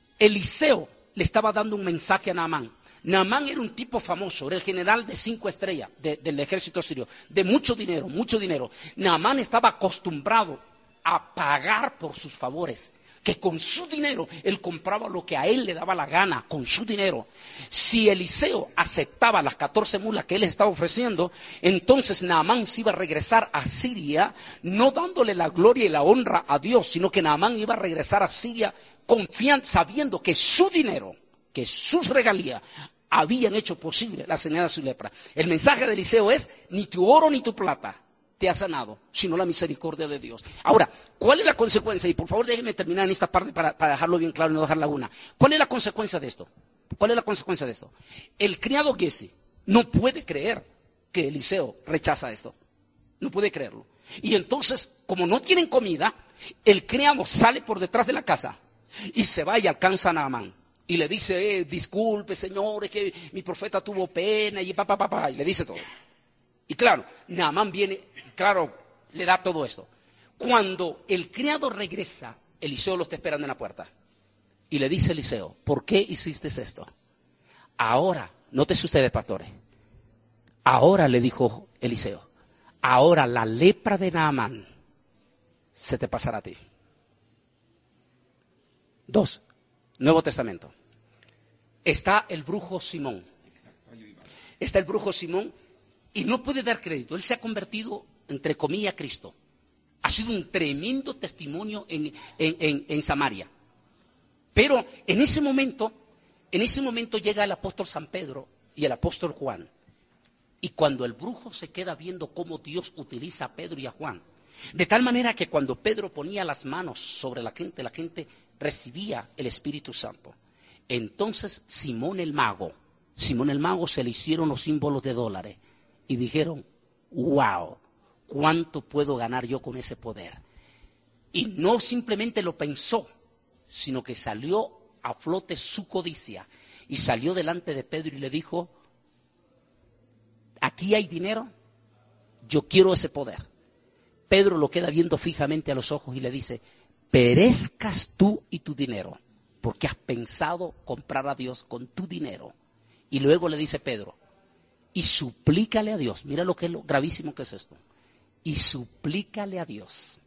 Eliseo le estaba dando un mensaje a Naamán. Naamán era un tipo famoso, era el general de cinco estrellas de, del ejército sirio, de mucho dinero, mucho dinero. Naamán estaba acostumbrado a pagar por sus favores, que con su dinero él compraba lo que a él le daba la gana, con su dinero. Si Eliseo aceptaba las catorce mulas que él estaba ofreciendo, entonces Naamán se iba a regresar a Siria, no dándole la gloria y la honra a Dios, sino que Naamán iba a regresar a Siria confiando, sabiendo que su dinero que sus regalías habían hecho posible la sanidad de su lepra. El mensaje de Eliseo es: ni tu oro ni tu plata te ha sanado, sino la misericordia de Dios. Ahora, ¿cuál es la consecuencia? Y por favor déjenme terminar en esta parte para, para dejarlo bien claro y no dejar laguna. ¿Cuál es la consecuencia de esto? ¿Cuál es la consecuencia de esto? El criado Giezi no puede creer que Eliseo rechaza esto. No puede creerlo. Y entonces, como no tienen comida, el criado sale por detrás de la casa y se va y alcanza a Naamán. Y le dice: eh, disculpe, señor, es que mi profeta tuvo pena y papá, papá, pa, y le dice todo. Y claro, Naamán viene, claro, le da todo esto. Cuando el criado regresa, Eliseo lo está esperando en la puerta. Y le dice Eliseo: ¿por qué hiciste esto? Ahora, nótese ustedes, pastores. Ahora, le dijo Eliseo, ahora la lepra de Naamán se te pasará a ti. Dos, Nuevo Testamento. Está el brujo Simón. Está el brujo Simón y no puede dar crédito. Él se ha convertido, entre comillas, Cristo. Ha sido un tremendo testimonio en, en, en, en Samaria. Pero en ese momento, en ese momento llega el apóstol San Pedro y el apóstol Juan. Y cuando el brujo se queda viendo cómo Dios utiliza a Pedro y a Juan, de tal manera que cuando Pedro ponía las manos sobre la gente, la gente recibía el Espíritu Santo. Entonces Simón el mago, Simón el mago se le hicieron los símbolos de dólares y dijeron: wow, ¿cuánto puedo ganar yo con ese poder? Y no simplemente lo pensó, sino que salió a flote su codicia y salió delante de Pedro y le dijo: aquí hay dinero, yo quiero ese poder. Pedro lo queda viendo fijamente a los ojos y le dice: perezcas tú y tu dinero, porque has pensado comprar a Dios con tu dinero. Y luego le dice Pedro: y suplícale a Dios. Mira lo que es lo gravísimo que es esto. Y suplícale a Dios,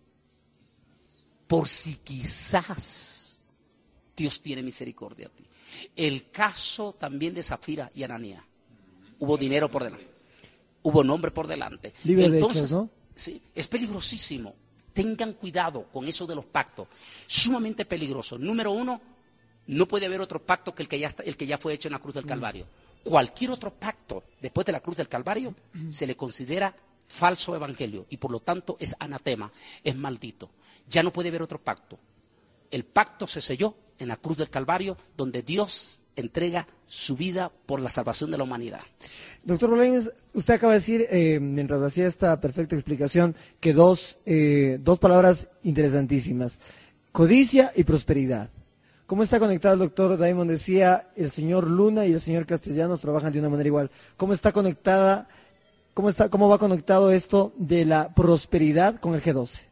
por si quizás Dios tiene misericordia a ti. El caso también de Zafira y Ananías. Hubo dinero por delante. Hubo nombre por delante. Libre Entonces, de hechos, ¿no? Sí, es peligrosísimo. Tengan cuidado con eso de los pactos. Sumamente peligroso. Número uno, no puede haber otro pacto que el que ya, está, el que ya fue hecho en la cruz del Calvario. Cualquier otro pacto después de la cruz del Calvario se le considera falso evangelio y por lo tanto es anatema, es maldito. Ya no puede haber otro pacto. El pacto se selló en la cruz del Calvario, donde Dios entrega su vida por la salvación de la humanidad. Doctor Bolaños, usted acaba de decir, eh, mientras hacía esta perfecta explicación, que dos, eh, dos palabras interesantísimas: codicia y prosperidad. ¿Cómo está conectado el doctor Diamond? Decía, el señor Luna y el señor Castellanos trabajan de una manera igual. ¿Cómo está conectada, cómo está, cómo va conectado esto de la prosperidad con el G doce?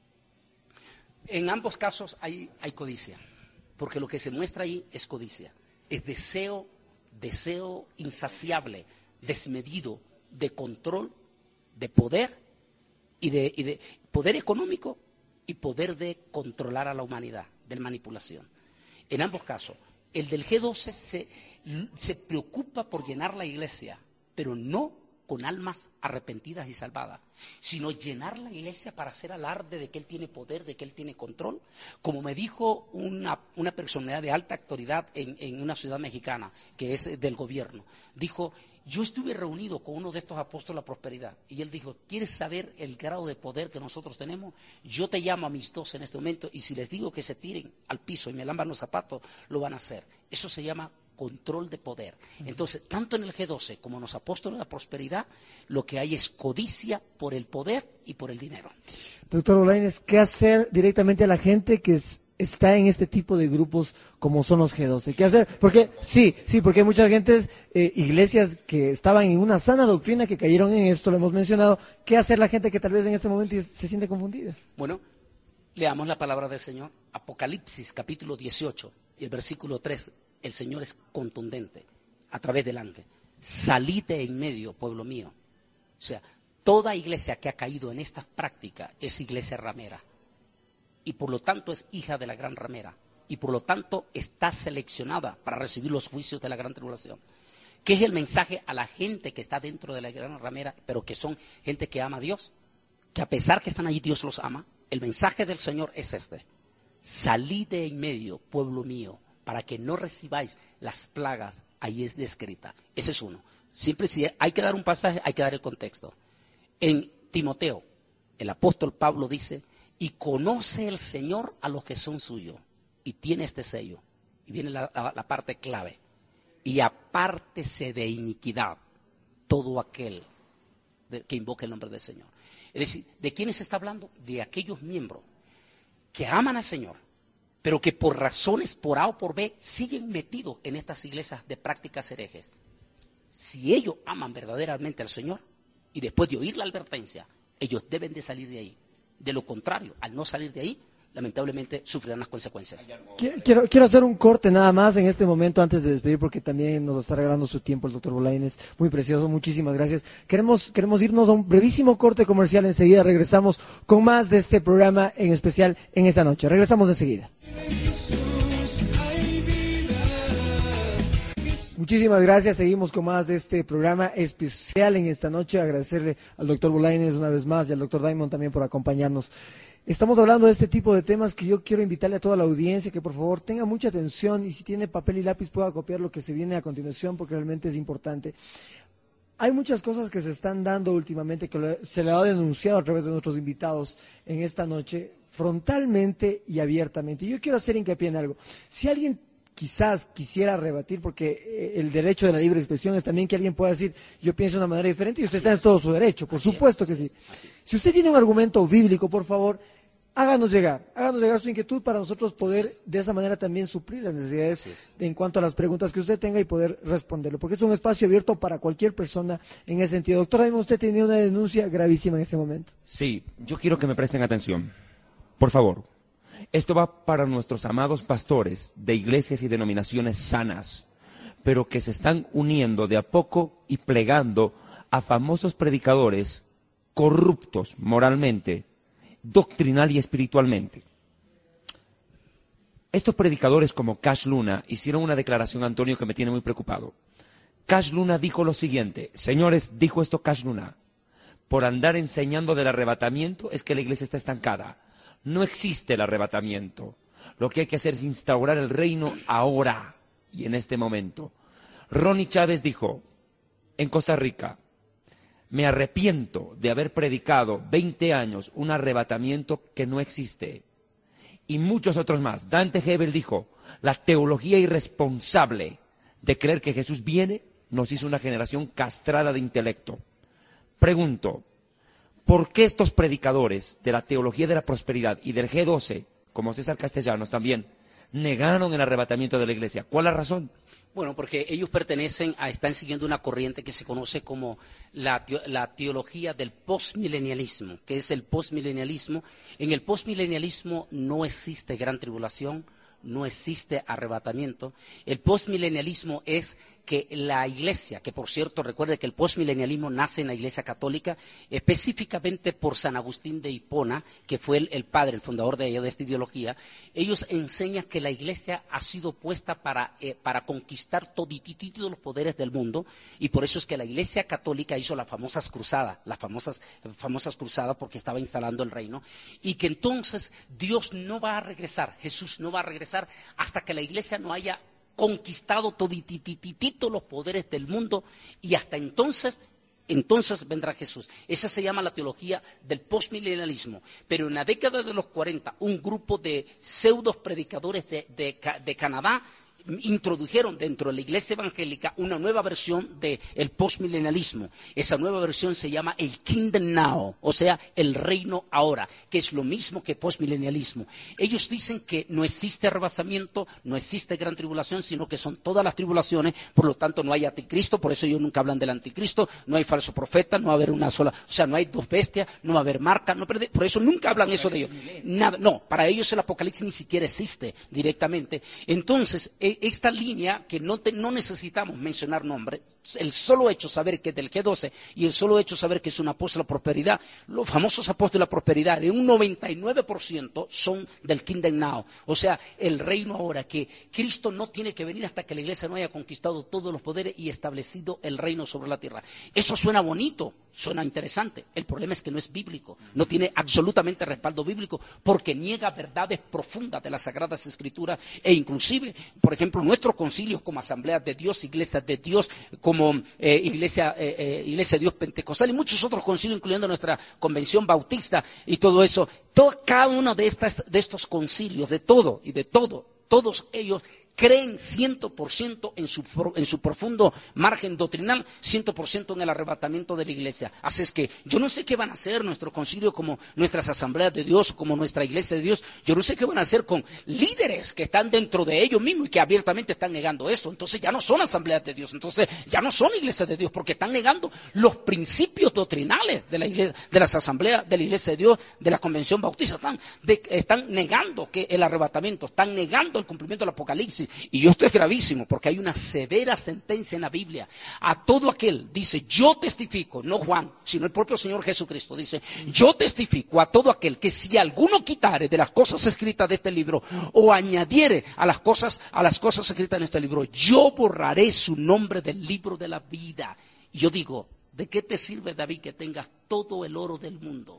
En ambos casos hay, hay codicia, porque lo que se muestra ahí es codicia. Es deseo, deseo insaciable, desmedido, de control, de poder, y de, y de poder económico y poder de controlar a la humanidad, de manipulación. En ambos casos, el del G doce se, se preocupa por llenar la iglesia, pero no con almas arrepentidas y salvadas, sino llenar la iglesia para hacer alarde de que él tiene poder, de que él tiene control. Como me dijo una, una personalidad de alta autoridad en, en una ciudad mexicana, que es del gobierno, dijo: yo estuve reunido con uno de estos apóstoles de la prosperidad, y él dijo: ¿quieres saber el grado de poder que nosotros tenemos? Yo te llamo a mis dos en este momento, y si les digo que se tiren al piso y me lamban los zapatos, lo van a hacer. Eso se llama control de poder. Entonces, tanto en el G doce como en los apóstoles de la prosperidad, lo que hay es codicia por el poder y por el dinero. Doctor Bolaños, ¿qué hacer directamente a la gente que es, está en este tipo de grupos como son los G doce? ¿Qué hacer? Porque, sí, sí, porque hay muchas gentes, eh, iglesias que estaban en una sana doctrina que cayeron en esto, lo hemos mencionado. ¿Qué hacer la gente que tal vez en este momento se siente confundida? Bueno, leamos la palabra del Señor. Apocalipsis, capítulo dieciocho, y el versículo tres. El Señor es contundente a través del ángel. Salid de en medio, pueblo mío. O sea, toda iglesia que ha caído en estas prácticas es iglesia ramera. Y por lo tanto es hija de la gran ramera. Y por lo tanto está seleccionada para recibir los juicios de la gran tribulación. ¿Qué es el mensaje a la gente que está dentro de la gran ramera, pero que son gente que ama a Dios? Que a pesar que están allí, Dios los ama. El mensaje del Señor es este: salid de en medio, pueblo mío. para que no recibáis las plagas, ahí es descrita. Ese es uno. Siempre si hay que dar un pasaje, hay que dar el contexto. En Timoteo, el apóstol Pablo dice, y conoce el Señor a los que son suyos, y tiene este sello. Y viene la, la, la parte clave. Y apártese de iniquidad todo aquel de, que invoque el nombre del Señor. Es decir, ¿de quiénes se está hablando? De aquellos miembros que aman al Señor, pero que por razones, por A o por B, siguen metidos en estas iglesias de prácticas herejes. Si ellos aman verdaderamente al Señor, y después de oír la advertencia, ellos deben de salir de ahí. De lo contrario, al no salir de ahí, lamentablemente sufrirán las consecuencias. Quiero, quiero hacer un corte nada más en este momento antes de despedir, porque también nos está regalando su tiempo el doctor Bolaños, muy precioso, muchísimas gracias. Queremos, queremos irnos a un brevísimo corte comercial, enseguida regresamos con más de este programa en especial en esta noche. Regresamos enseguida. Muchísimas gracias, seguimos con más de este programa especial en esta noche, agradecerle al doctor Bolaños una vez más y al doctor Diamond también por acompañarnos. Estamos hablando de este tipo de temas que yo quiero invitarle a toda la audiencia que por favor tenga mucha atención y si tiene papel y lápiz pueda copiar lo que se viene a continuación porque realmente es importante. Hay muchas cosas que se están dando últimamente que se le ha denunciado a través de nuestros invitados en esta noche frontalmente y abiertamente. Y yo quiero hacer hincapié en algo. Si alguien quizás quisiera rebatir, porque el derecho de la libre expresión es también que alguien pueda decir, yo pienso de una manera diferente y usted está en todo su derecho, por supuesto que sí. Si usted tiene un argumento bíblico, por favor, háganos llegar, háganos llegar su inquietud para nosotros poder de esa manera también suplir las necesidades en cuanto a las preguntas que usted tenga y poder responderlo, porque es un espacio abierto para cualquier persona en ese sentido. Doctor, usted tenía una denuncia gravísima en este momento. Sí, yo quiero que me presten atención, por favor. Esto va para nuestros amados pastores de iglesias y denominaciones sanas, pero que se están uniendo de a poco y plegando a famosos predicadores corruptos moralmente, doctrinal y espiritualmente. Estos predicadores como Cash Luna hicieron una declaración, Antonio, que me tiene muy preocupado. Cash Luna dijo lo siguiente, señores, dijo esto Cash Luna, por andar enseñando del arrebatamiento es que la iglesia está estancada. No existe el arrebatamiento. Lo que hay que hacer es instaurar el reino ahora y en este momento. Ronnie Chávez dijo, en Costa Rica, me arrepiento de haber predicado veinte años un arrebatamiento que no existe. Y muchos otros más. Dante Hebel dijo, la teología irresponsable de creer que Jesús viene nos hizo una generación castrada de intelecto. Pregunto, ¿por qué estos predicadores de la teología de la prosperidad y del G doce, como César Castellanos también, negaron el arrebatamiento de la iglesia? ¿Cuál es la razón? Bueno, porque ellos pertenecen a, están siguiendo una corriente que se conoce como la, la teología del postmilenialismo. ¿Qué es el postmilenialismo? En el postmilenialismo no existe gran tribulación, no existe arrebatamiento. El postmilenialismo es que la iglesia, que por cierto recuerde que el postmilenialismo nace en la iglesia católica, específicamente por San Agustín de Hipona, que fue el, el padre, el fundador de, de esta ideología, ellos enseñan que la iglesia ha sido puesta para, eh, para conquistar toditititos los poderes del mundo, y por eso es que la iglesia católica hizo las famosas cruzadas, las famosas, famosas cruzadas porque estaba instalando el reino, y que entonces Dios no va a regresar, Jesús no va a regresar hasta que la iglesia no haya conquistado toditititito los poderes del mundo, y hasta entonces, entonces vendrá Jesús. Esa se llama la teología del postmilenialismo. Pero en la década de los cuarenta, un grupo de pseudos predicadores de, de, de Canadá introdujeron dentro de la iglesia evangélica una nueva versión del postmilenialismo. Esa nueva versión se llama el Kingdom Now, o sea, el reino ahora, que es lo mismo que postmilenialismo. Ellos dicen que no existe arrebatamiento, no existe gran tribulación, sino que son todas las tribulaciones, por lo tanto no hay anticristo, por eso ellos nunca hablan del anticristo, no hay falso profeta, no va a haber una sola, o sea, no hay dos bestias, no va a haber marca, no, por eso nunca hablan eso de ellos. Nada, no, para ellos el apocalipsis ni siquiera existe directamente. Entonces, eh, que esta línea, que no, te, no necesitamos mencionar nombre, el solo hecho de saber que es del G doce y el solo hecho de saber que es un apóstol de la prosperidad, los famosos apóstoles de la prosperidad, de un noventa y nueve por ciento son del Kingdom Now, o sea, el reino ahora, que Cristo no tiene que venir hasta que la iglesia no haya conquistado todos los poderes y establecido el reino sobre la tierra. Eso suena bonito, suena interesante, el problema es que no es bíblico, no tiene absolutamente respaldo bíblico, porque niega verdades profundas de las Sagradas Escrituras, e inclusive, por ejemplo, nuestros concilios como Asambleas de Dios, Iglesias de Dios, como eh, Iglesia, eh, eh, Iglesia de Dios Pentecostal y muchos otros concilios, incluyendo nuestra Convención Bautista y todo eso, todo, cada uno de, estas, de estos concilios, de todo y de todo, todos ellos creen cien por ciento en su, en su profundo margen doctrinal, cien por ciento en el arrebatamiento de la iglesia. Así es que yo no sé qué van a hacer nuestro concilio como nuestras asambleas de Dios, como nuestra iglesia de Dios. Yo no sé qué van a hacer con líderes que están dentro de ellos mismos y que abiertamente están negando eso. Entonces ya no son asambleas de Dios, entonces ya no son iglesias de Dios, porque están negando los principios doctrinales de, la iglesia, de las asambleas, de la iglesia de Dios, de la Convención Bautista. Están, de, están negando que el arrebatamiento, están negando el cumplimiento del Apocalipsis. Y esto es gravísimo porque hay una severa sentencia en la Biblia. A todo aquel, dice, yo testifico, no Juan, sino el propio Señor Jesucristo, dice, yo testifico a todo aquel que si alguno quitare de las cosas escritas de este libro o añadiere a las cosas, a las cosas escritas en este libro, yo borraré su nombre del libro de la vida. Y yo digo, ¿de qué te sirve, David, que tengas todo el oro del mundo?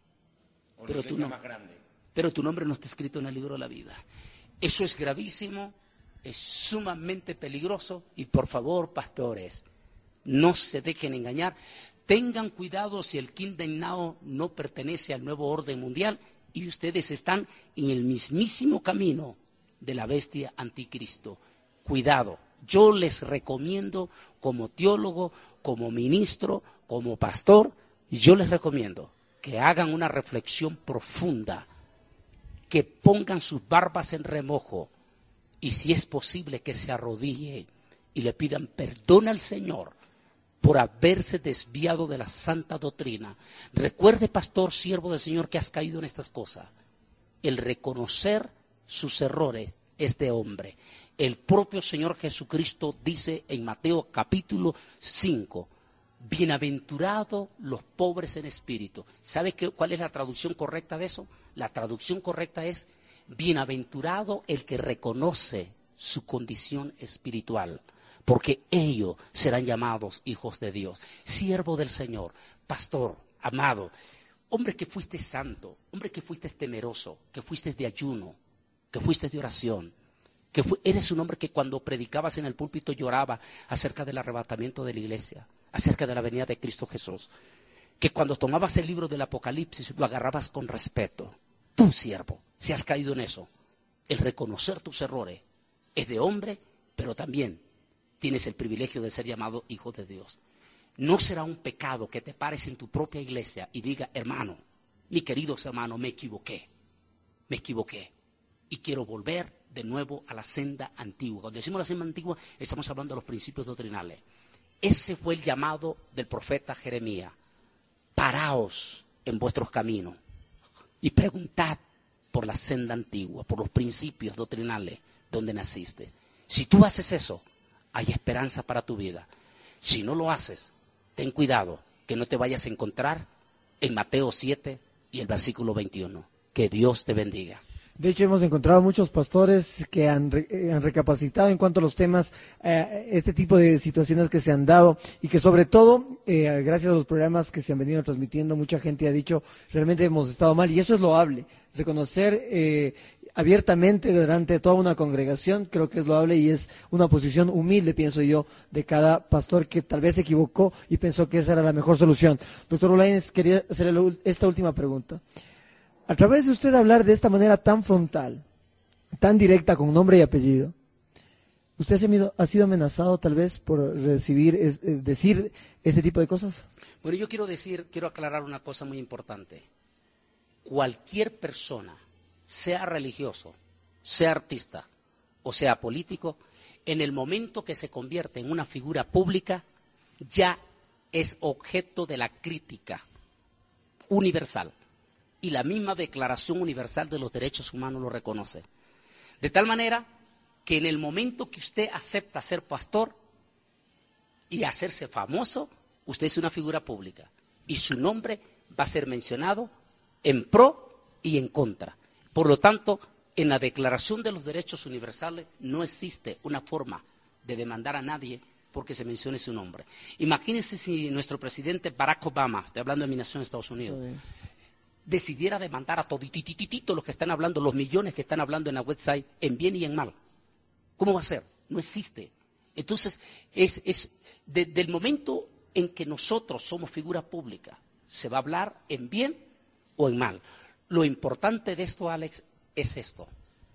Pero tu, no, pero tu nombre no está escrito en el libro de la vida. Eso es gravísimo. Es sumamente peligroso y por favor, pastores, no se dejen engañar. Tengan cuidado si el Kingdom Now no pertenece al nuevo orden mundial y ustedes están en el mismísimo camino de la bestia anticristo. Cuidado, yo les recomiendo como teólogo, como ministro, como pastor, yo les recomiendo que hagan una reflexión profunda, que pongan sus barbas en remojo, y si es posible que se arrodille y le pidan perdón al Señor por haberse desviado de la santa doctrina. Recuerde, pastor, siervo del Señor, que has caído en estas cosas. El reconocer sus errores es de hombre. El propio Señor Jesucristo dice en Mateo capítulo cinco, bienaventurados los pobres en espíritu. ¿Sabe qué, cuál es la traducción correcta de eso? La traducción correcta es bienaventurado el que reconoce su condición espiritual, porque ellos serán llamados hijos de Dios. Siervo del Señor, pastor, amado, hombre que fuiste santo, hombre que fuiste temeroso, que fuiste de ayuno, que fuiste de oración, que fu- eres un hombre que cuando predicabas en el púlpito lloraba acerca del arrebatamiento de la iglesia, acerca de la venida de Cristo Jesús, que cuando tomabas el libro del Apocalipsis lo agarrabas con respeto. Tú, siervo, si has caído en eso, el reconocer tus errores es de hombre, pero también tienes el privilegio de ser llamado hijo de Dios. No será un pecado que te pares en tu propia iglesia y diga, hermano, mi queridos hermanos, me equivoqué, me equivoqué y quiero volver de nuevo a la senda antigua. Cuando decimos la senda antigua, estamos hablando de los principios doctrinales. Ese fue el llamado del profeta Jeremías. Paraos en vuestros caminos y preguntad por la senda antigua, por los principios doctrinales donde naciste. Si tú haces eso, hay esperanza para tu vida. Si no lo haces, ten cuidado que no te vayas a encontrar en Mateo siete y el versículo veintiuno. Que Dios te bendiga. De hecho, hemos encontrado muchos pastores que han, re, eh, han recapacitado en cuanto a los temas, eh, este tipo de situaciones que se han dado y que sobre todo, eh, gracias a los programas que se han venido transmitiendo, mucha gente ha dicho, realmente hemos estado mal y eso es loable. Reconocer eh, abiertamente delante de toda una congregación, creo que es loable y es una posición humilde, pienso yo, de cada pastor que tal vez se equivocó y pensó que esa era la mejor solución. Doctor Olaínez, quería hacerle esta última pregunta. A través de usted hablar de esta manera tan frontal, tan directa, con nombre y apellido, ¿usted ha sido amenazado tal vez por recibir, es, decir este tipo de cosas? Bueno, yo quiero decir, quiero aclarar una cosa muy importante. Cualquier persona, sea religioso, sea artista o sea político, en el momento que se convierte en una figura pública, ya es objeto de la crítica universal. Y la misma Declaración Universal de los Derechos Humanos lo reconoce. De tal manera que en el momento que usted acepta ser pastor y hacerse famoso, usted es una figura pública y su nombre va a ser mencionado en pro y en contra. Por lo tanto, en la Declaración de los Derechos Universales no existe una forma de demandar a nadie porque se mencione su nombre. Imagínense si nuestro presidente Barack Obama, estoy hablando de mi nación, Estados Unidos, sí, decidiera demandar a toditititito los que están hablando, los millones que están hablando en la website, en bien y en mal. ¿Cómo va a ser? No existe. Entonces, es, es de, del momento en que nosotros somos figura pública, se va a hablar en bien o en mal. Lo importante de esto, Alex, es esto,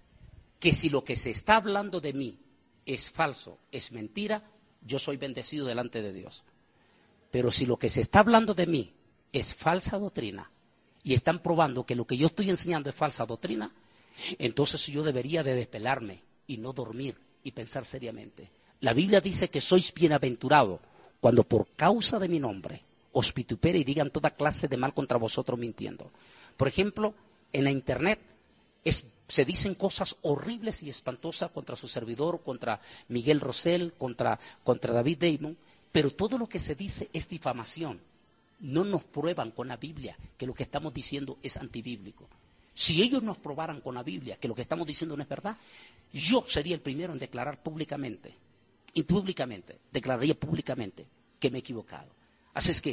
que si lo que se está hablando de mí es falso, es mentira, yo soy bendecido delante de Dios. Pero si lo que se está hablando de mí es falsa doctrina y están probando que lo que yo estoy enseñando es falsa doctrina, entonces yo debería de desvelarme y no dormir y pensar seriamente. La Biblia dice que sois bienaventurados cuando por causa de mi nombre os vituperen y digan toda clase de mal contra vosotros mintiendo. Por ejemplo, en la internet es, se dicen cosas horribles y espantosas contra su servidor, contra Miguel Rosell, contra, contra David Damon, pero todo lo que se dice es difamación. No nos prueban con la Biblia que lo que estamos diciendo es antibíblico. Si ellos nos probaran con la Biblia que lo que estamos diciendo no es verdad, yo sería el primero en declarar públicamente, y públicamente, declararía públicamente que me he equivocado. Así es que,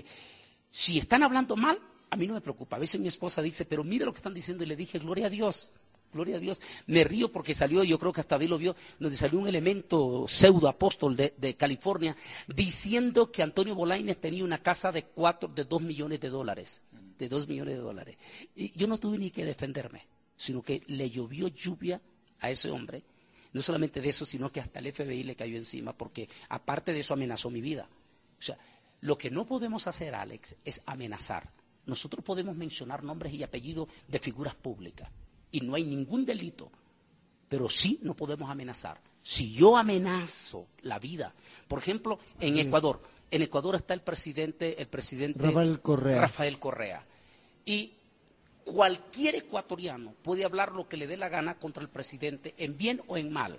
si están hablando mal, a mí no me preocupa. A veces mi esposa dice, pero mira lo que están diciendo, y le dije, gloria a Dios, gloria a Dios. Me río porque salió, yo creo que hasta David lo vio, donde salió un elemento pseudo apóstol de, de California, diciendo que Antonio Bolaños tenía una casa de cuatro, de dos millones de dólares, de dos millones de dólares. Y yo no tuve ni que defenderme, sino que le llovió lluvia a ese hombre. No solamente de eso, sino que hasta el F B I le cayó encima, porque aparte de eso amenazó mi vida. O sea, lo que no podemos hacer, Alex, es amenazar. Nosotros podemos mencionar nombres y apellidos de figuras públicas y no hay ningún delito, pero sí no podemos amenazar. Si yo amenazo la vida, por ejemplo, en Así Ecuador, es. en Ecuador está el presidente, el presidente Rafael Correa. Rafael Correa, y cualquier ecuatoriano puede hablar lo que le dé la gana contra el presidente, en bien o en mal,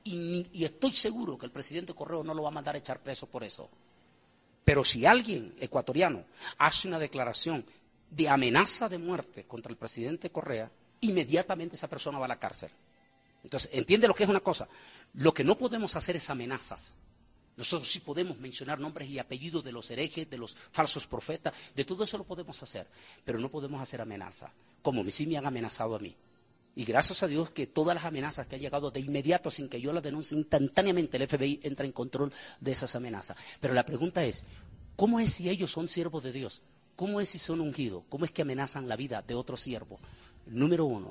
y, y estoy seguro que el presidente Correa no lo va a mandar a echar preso por eso. Pero si alguien ecuatoriano hace una declaración de amenaza de muerte contra el presidente Correa, inmediatamente esa persona va a la cárcel. Entonces, entiende lo que es una cosa. Lo que no podemos hacer es amenazas. Nosotros sí podemos mencionar nombres y apellidos de los herejes, de los falsos profetas, de todo eso lo podemos hacer, pero no podemos hacer amenazas, como sí me han amenazado a mí. Y gracias a Dios que todas las amenazas que han llegado de inmediato, sin que yo las denuncie, instantáneamente el F B I entra en control de esas amenazas. Pero la pregunta es, ¿cómo es si ellos son siervos de Dios? ¿Cómo es si son ungidos? ¿Cómo es que amenazan la vida de otro siervo? Número uno,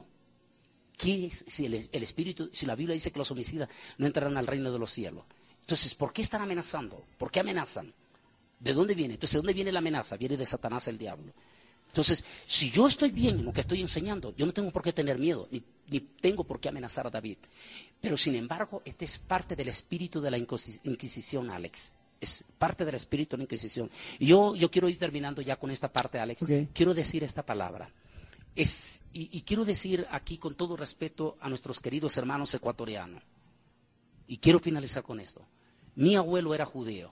¿qué es si el, el Espíritu, si la Biblia dice que los homicidas no entrarán al reino de los cielos? Entonces, ¿por qué están amenazando? ¿Por qué amenazan? ¿De dónde viene? Entonces, ¿de dónde viene la amenaza? Viene de Satanás, el diablo. Entonces, si yo estoy bien en lo que estoy enseñando, yo no tengo por qué tener miedo, ni, ni tengo por qué amenazar a David. Pero, sin embargo, este es parte del espíritu de la Inquisición, Alex. Es parte del espíritu de la Inquisición. Y yo, yo quiero ir terminando ya con esta parte, Alex. Okay. Quiero decir esta palabra. Es, y, y quiero decir aquí con todo respeto a nuestros queridos hermanos ecuatorianos. Y quiero finalizar con esto. Mi abuelo era judío.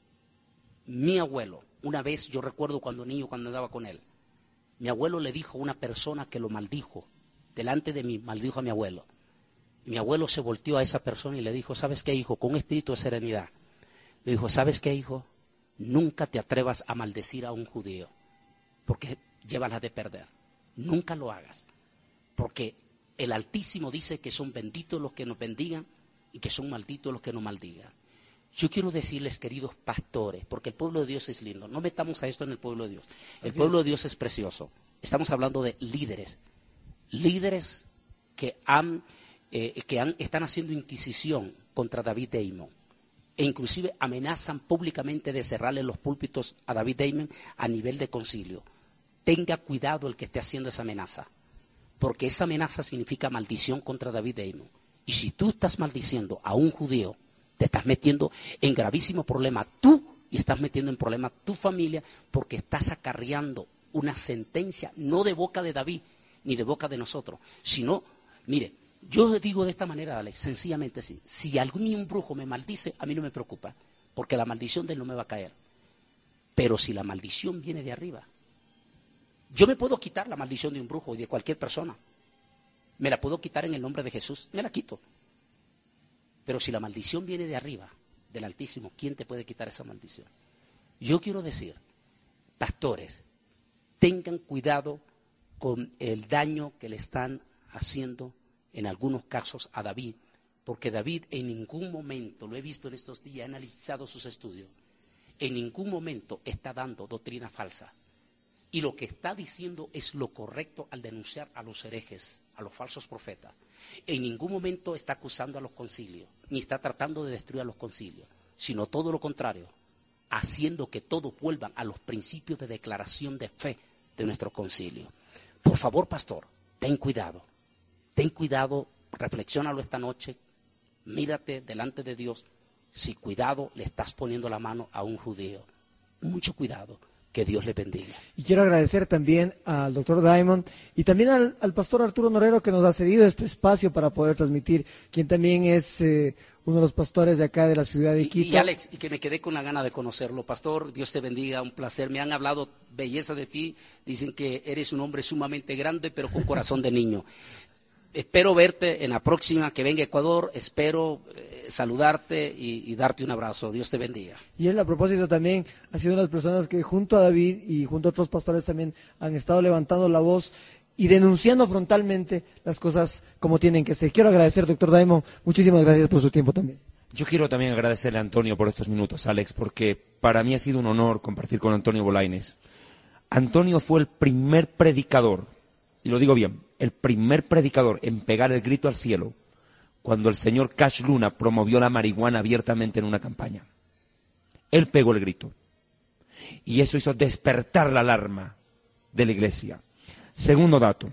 Mi abuelo, una vez yo recuerdo cuando niño, cuando andaba con él, mi abuelo le dijo a una persona que lo maldijo, delante de mí, maldijo a mi abuelo. Y mi abuelo se volteó a esa persona y le dijo, ¿sabes qué, hijo? Con un espíritu de serenidad. Le dijo, ¿sabes qué, hijo? Nunca te atrevas a maldecir a un judío, porque llevas la de perder. Nunca lo hagas, porque el Altísimo dice que son benditos los que nos bendigan y que son malditos los que nos maldigan. Yo quiero decirles, queridos pastores, porque el pueblo de Dios es lindo, no metamos a esto en el pueblo de Dios. El Así pueblo es. de Dios es precioso. Estamos hablando de líderes, líderes que han, eh, que han, están haciendo inquisición contra David Damon, e inclusive amenazan públicamente de cerrarle los púlpitos a David Damon a nivel de concilio. Tenga cuidado el que esté haciendo esa amenaza, porque esa amenaza significa maldición contra David Damon. Y si tú estás maldiciendo a un judío, te estás metiendo en gravísimo problema tú y estás metiendo en problema tu familia, porque estás acarreando una sentencia no de boca de David ni de boca de nosotros, sino, mire, Yo digo de esta manera, Alex, sencillamente así. Si algún brujo me maldice, a mí no me preocupa, porque la maldición de él no me va a caer. Pero si la maldición viene de arriba, yo me puedo quitar la maldición de un brujo y de cualquier persona. Me la puedo quitar en el nombre de Jesús, me la quito. Pero si la maldición viene de arriba, del Altísimo, ¿quién te puede quitar esa maldición? Yo quiero decir, pastores, tengan cuidado con el daño que le están haciendo en algunos casos a David, porque David en ningún momento, lo he visto en estos días, he analizado sus estudios, en ningún momento está dando doctrina falsa. Y lo que está diciendo es lo correcto al denunciar a los herejes, a los falsos profetas. En ningún momento está acusando a los concilios, ni está tratando de destruir a los concilios, sino todo lo contrario, haciendo que todos vuelvan a los principios de declaración de fe de nuestro concilio. Por favor, pastor, ten cuidado, ten cuidado, reflexiónalo esta noche, mírate delante de Dios, si cuidado le estás poniendo la mano a un judío. Mucho cuidado. Que Dios le bendiga. Y quiero agradecer también al doctor Diamond y también al, al pastor Arturo Norero, que nos ha cedido este espacio para poder transmitir, quien también es eh, uno de los pastores de acá de la ciudad de Quito. Y, y Alex, y que me quedé con la gana de conocerlo. Pastor, Dios te bendiga, un placer. Me han hablado belleza de ti, dicen que eres un hombre sumamente grande, pero con corazón de niño. Espero verte en la próxima que venga a Ecuador, espero eh, saludarte y, y darte un abrazo. Dios te bendiga. Y él, a propósito, también ha sido una de las personas que junto a David y junto a otros pastores también han estado levantando la voz y denunciando frontalmente las cosas como tienen que ser. Quiero agradecer, doctor Daimon, muchísimas gracias por su tiempo también. Yo quiero también agradecerle a Antonio por estos minutos, Alex, porque para mí ha sido un honor compartir con Antonio Bolaines. Antonio fue el primer predicador, y lo digo bien, el primer predicador en pegar el grito al cielo cuando el señor Cash Luna promovió la marihuana abiertamente en una campaña. Él pegó el grito. Y eso hizo despertar la alarma de la iglesia. Segundo dato.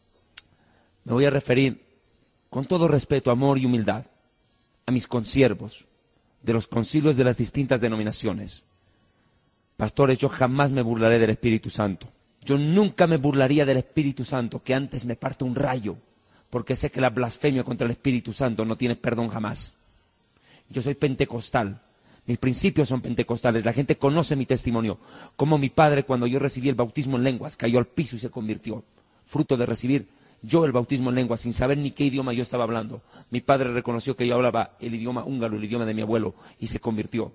Me voy a referir con todo respeto, amor y humildad a mis consiervos de los concilios de las distintas denominaciones. Pastores, yo jamás me burlaré del Espíritu Santo. Yo nunca me burlaría del Espíritu Santo, que antes me parte un rayo, porque sé que la blasfemia contra el Espíritu Santo no tiene perdón jamás. Yo soy pentecostal, mis principios son pentecostales, la gente conoce mi testimonio, como mi padre cuando yo recibí el bautismo en lenguas, cayó al piso y se convirtió, fruto de recibir yo el bautismo en lenguas, sin saber ni qué idioma yo estaba hablando. Mi padre reconoció que yo hablaba el idioma húngaro, el idioma de mi abuelo, y se convirtió.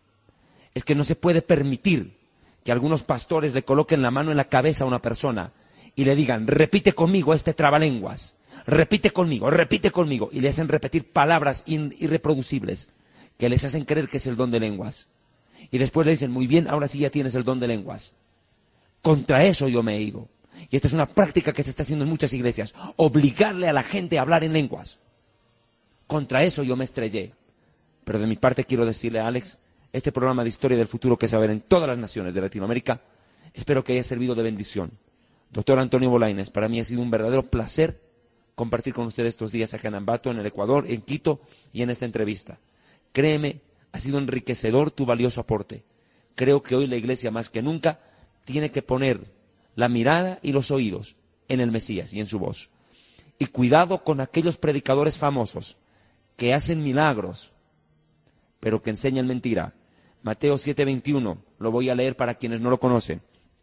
Es que no se puede permitir que algunos pastores le coloquen la mano en la cabeza a una persona y le digan, repite conmigo este trabalenguas, repite conmigo, repite conmigo, y le hacen repetir palabras irreproducibles que les hacen creer que es el don de lenguas. Y después le dicen, muy bien, ahora sí ya tienes el don de lenguas. Contra eso yo me he ido. Y esta es una práctica que se está haciendo en muchas iglesias, obligarle a la gente a hablar en lenguas. Contra eso yo me estrellé. Pero de mi parte quiero decirle a Alex, este programa de Historia del Futuro que se va a ver en todas las naciones de Latinoamérica, espero que haya servido de bendición. Doctor Antonio Bolaines, para mí ha sido un verdadero placer compartir con usted estos días acá en Ambato, en el Ecuador, en Quito y en esta entrevista. Créeme, ha sido enriquecedor tu valioso aporte. Creo que hoy la Iglesia más que nunca tiene que poner la mirada y los oídos en el Mesías y en su voz. Y cuidado con aquellos predicadores famosos que hacen milagros, pero que enseñan mentira. Mateo siete veintiuno, lo voy a leer para quienes no lo conocen.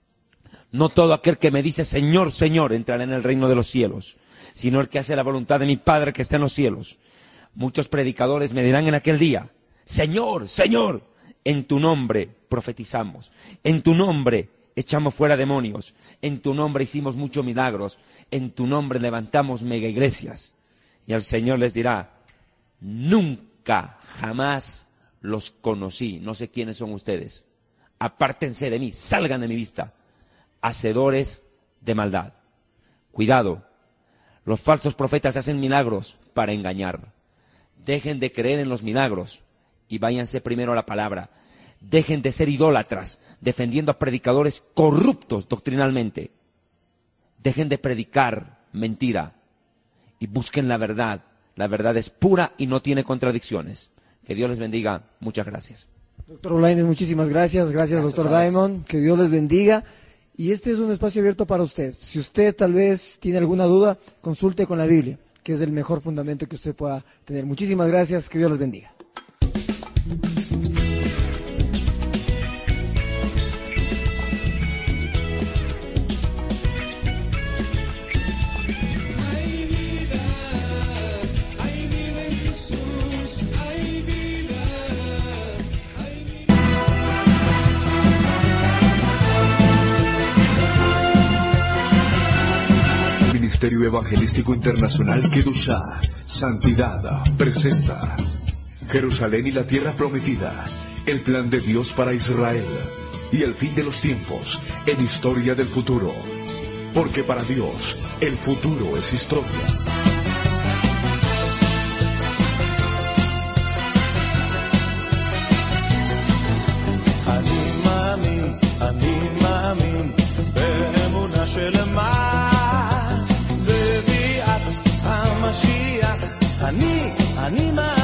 No todo aquel que me dice Señor, Señor, entrará en el reino de los cielos, sino el que hace la voluntad de mi Padre que está en los cielos. Muchos predicadores me dirán en aquel día, Señor, Señor, en tu nombre profetizamos, en tu nombre echamos fuera demonios, en tu nombre hicimos muchos milagros, en tu nombre levantamos mega iglesias. Y el Señor les dirá, nunca, jamás los conocí, no sé quiénes son ustedes, apártense de mí, salgan de mi vista, hacedores de maldad. Cuidado, los falsos profetas hacen milagros para engañar. Dejen de creer en los milagros y váyanse primero a la palabra. Dejen de ser idólatras, defendiendo a predicadores corruptos doctrinalmente. Dejen de predicar mentira y busquen la verdad. La verdad es pura y no tiene contradicciones. Que Dios les bendiga. Muchas gracias. Doctor Bolaines, muchísimas gracias. Gracias, gracias doctor Diamond. Que Dios les bendiga. Y este es un espacio abierto para usted. Si usted tal vez tiene alguna duda, consulte con la Biblia. que es el mejor fundamento que usted pueda tener. Muchísimas gracias, que Dios los bendiga. Ministerio Evangelístico Internacional Kedushá, Santidad, presenta Jerusalén y la Tierra Prometida, el plan de Dios para Israel y el fin de los tiempos en Historia del Futuro. Porque para Dios, el futuro es historia. אני מאמין, אני מאמין באמונה שלמה המשיח, אני, אני מאמין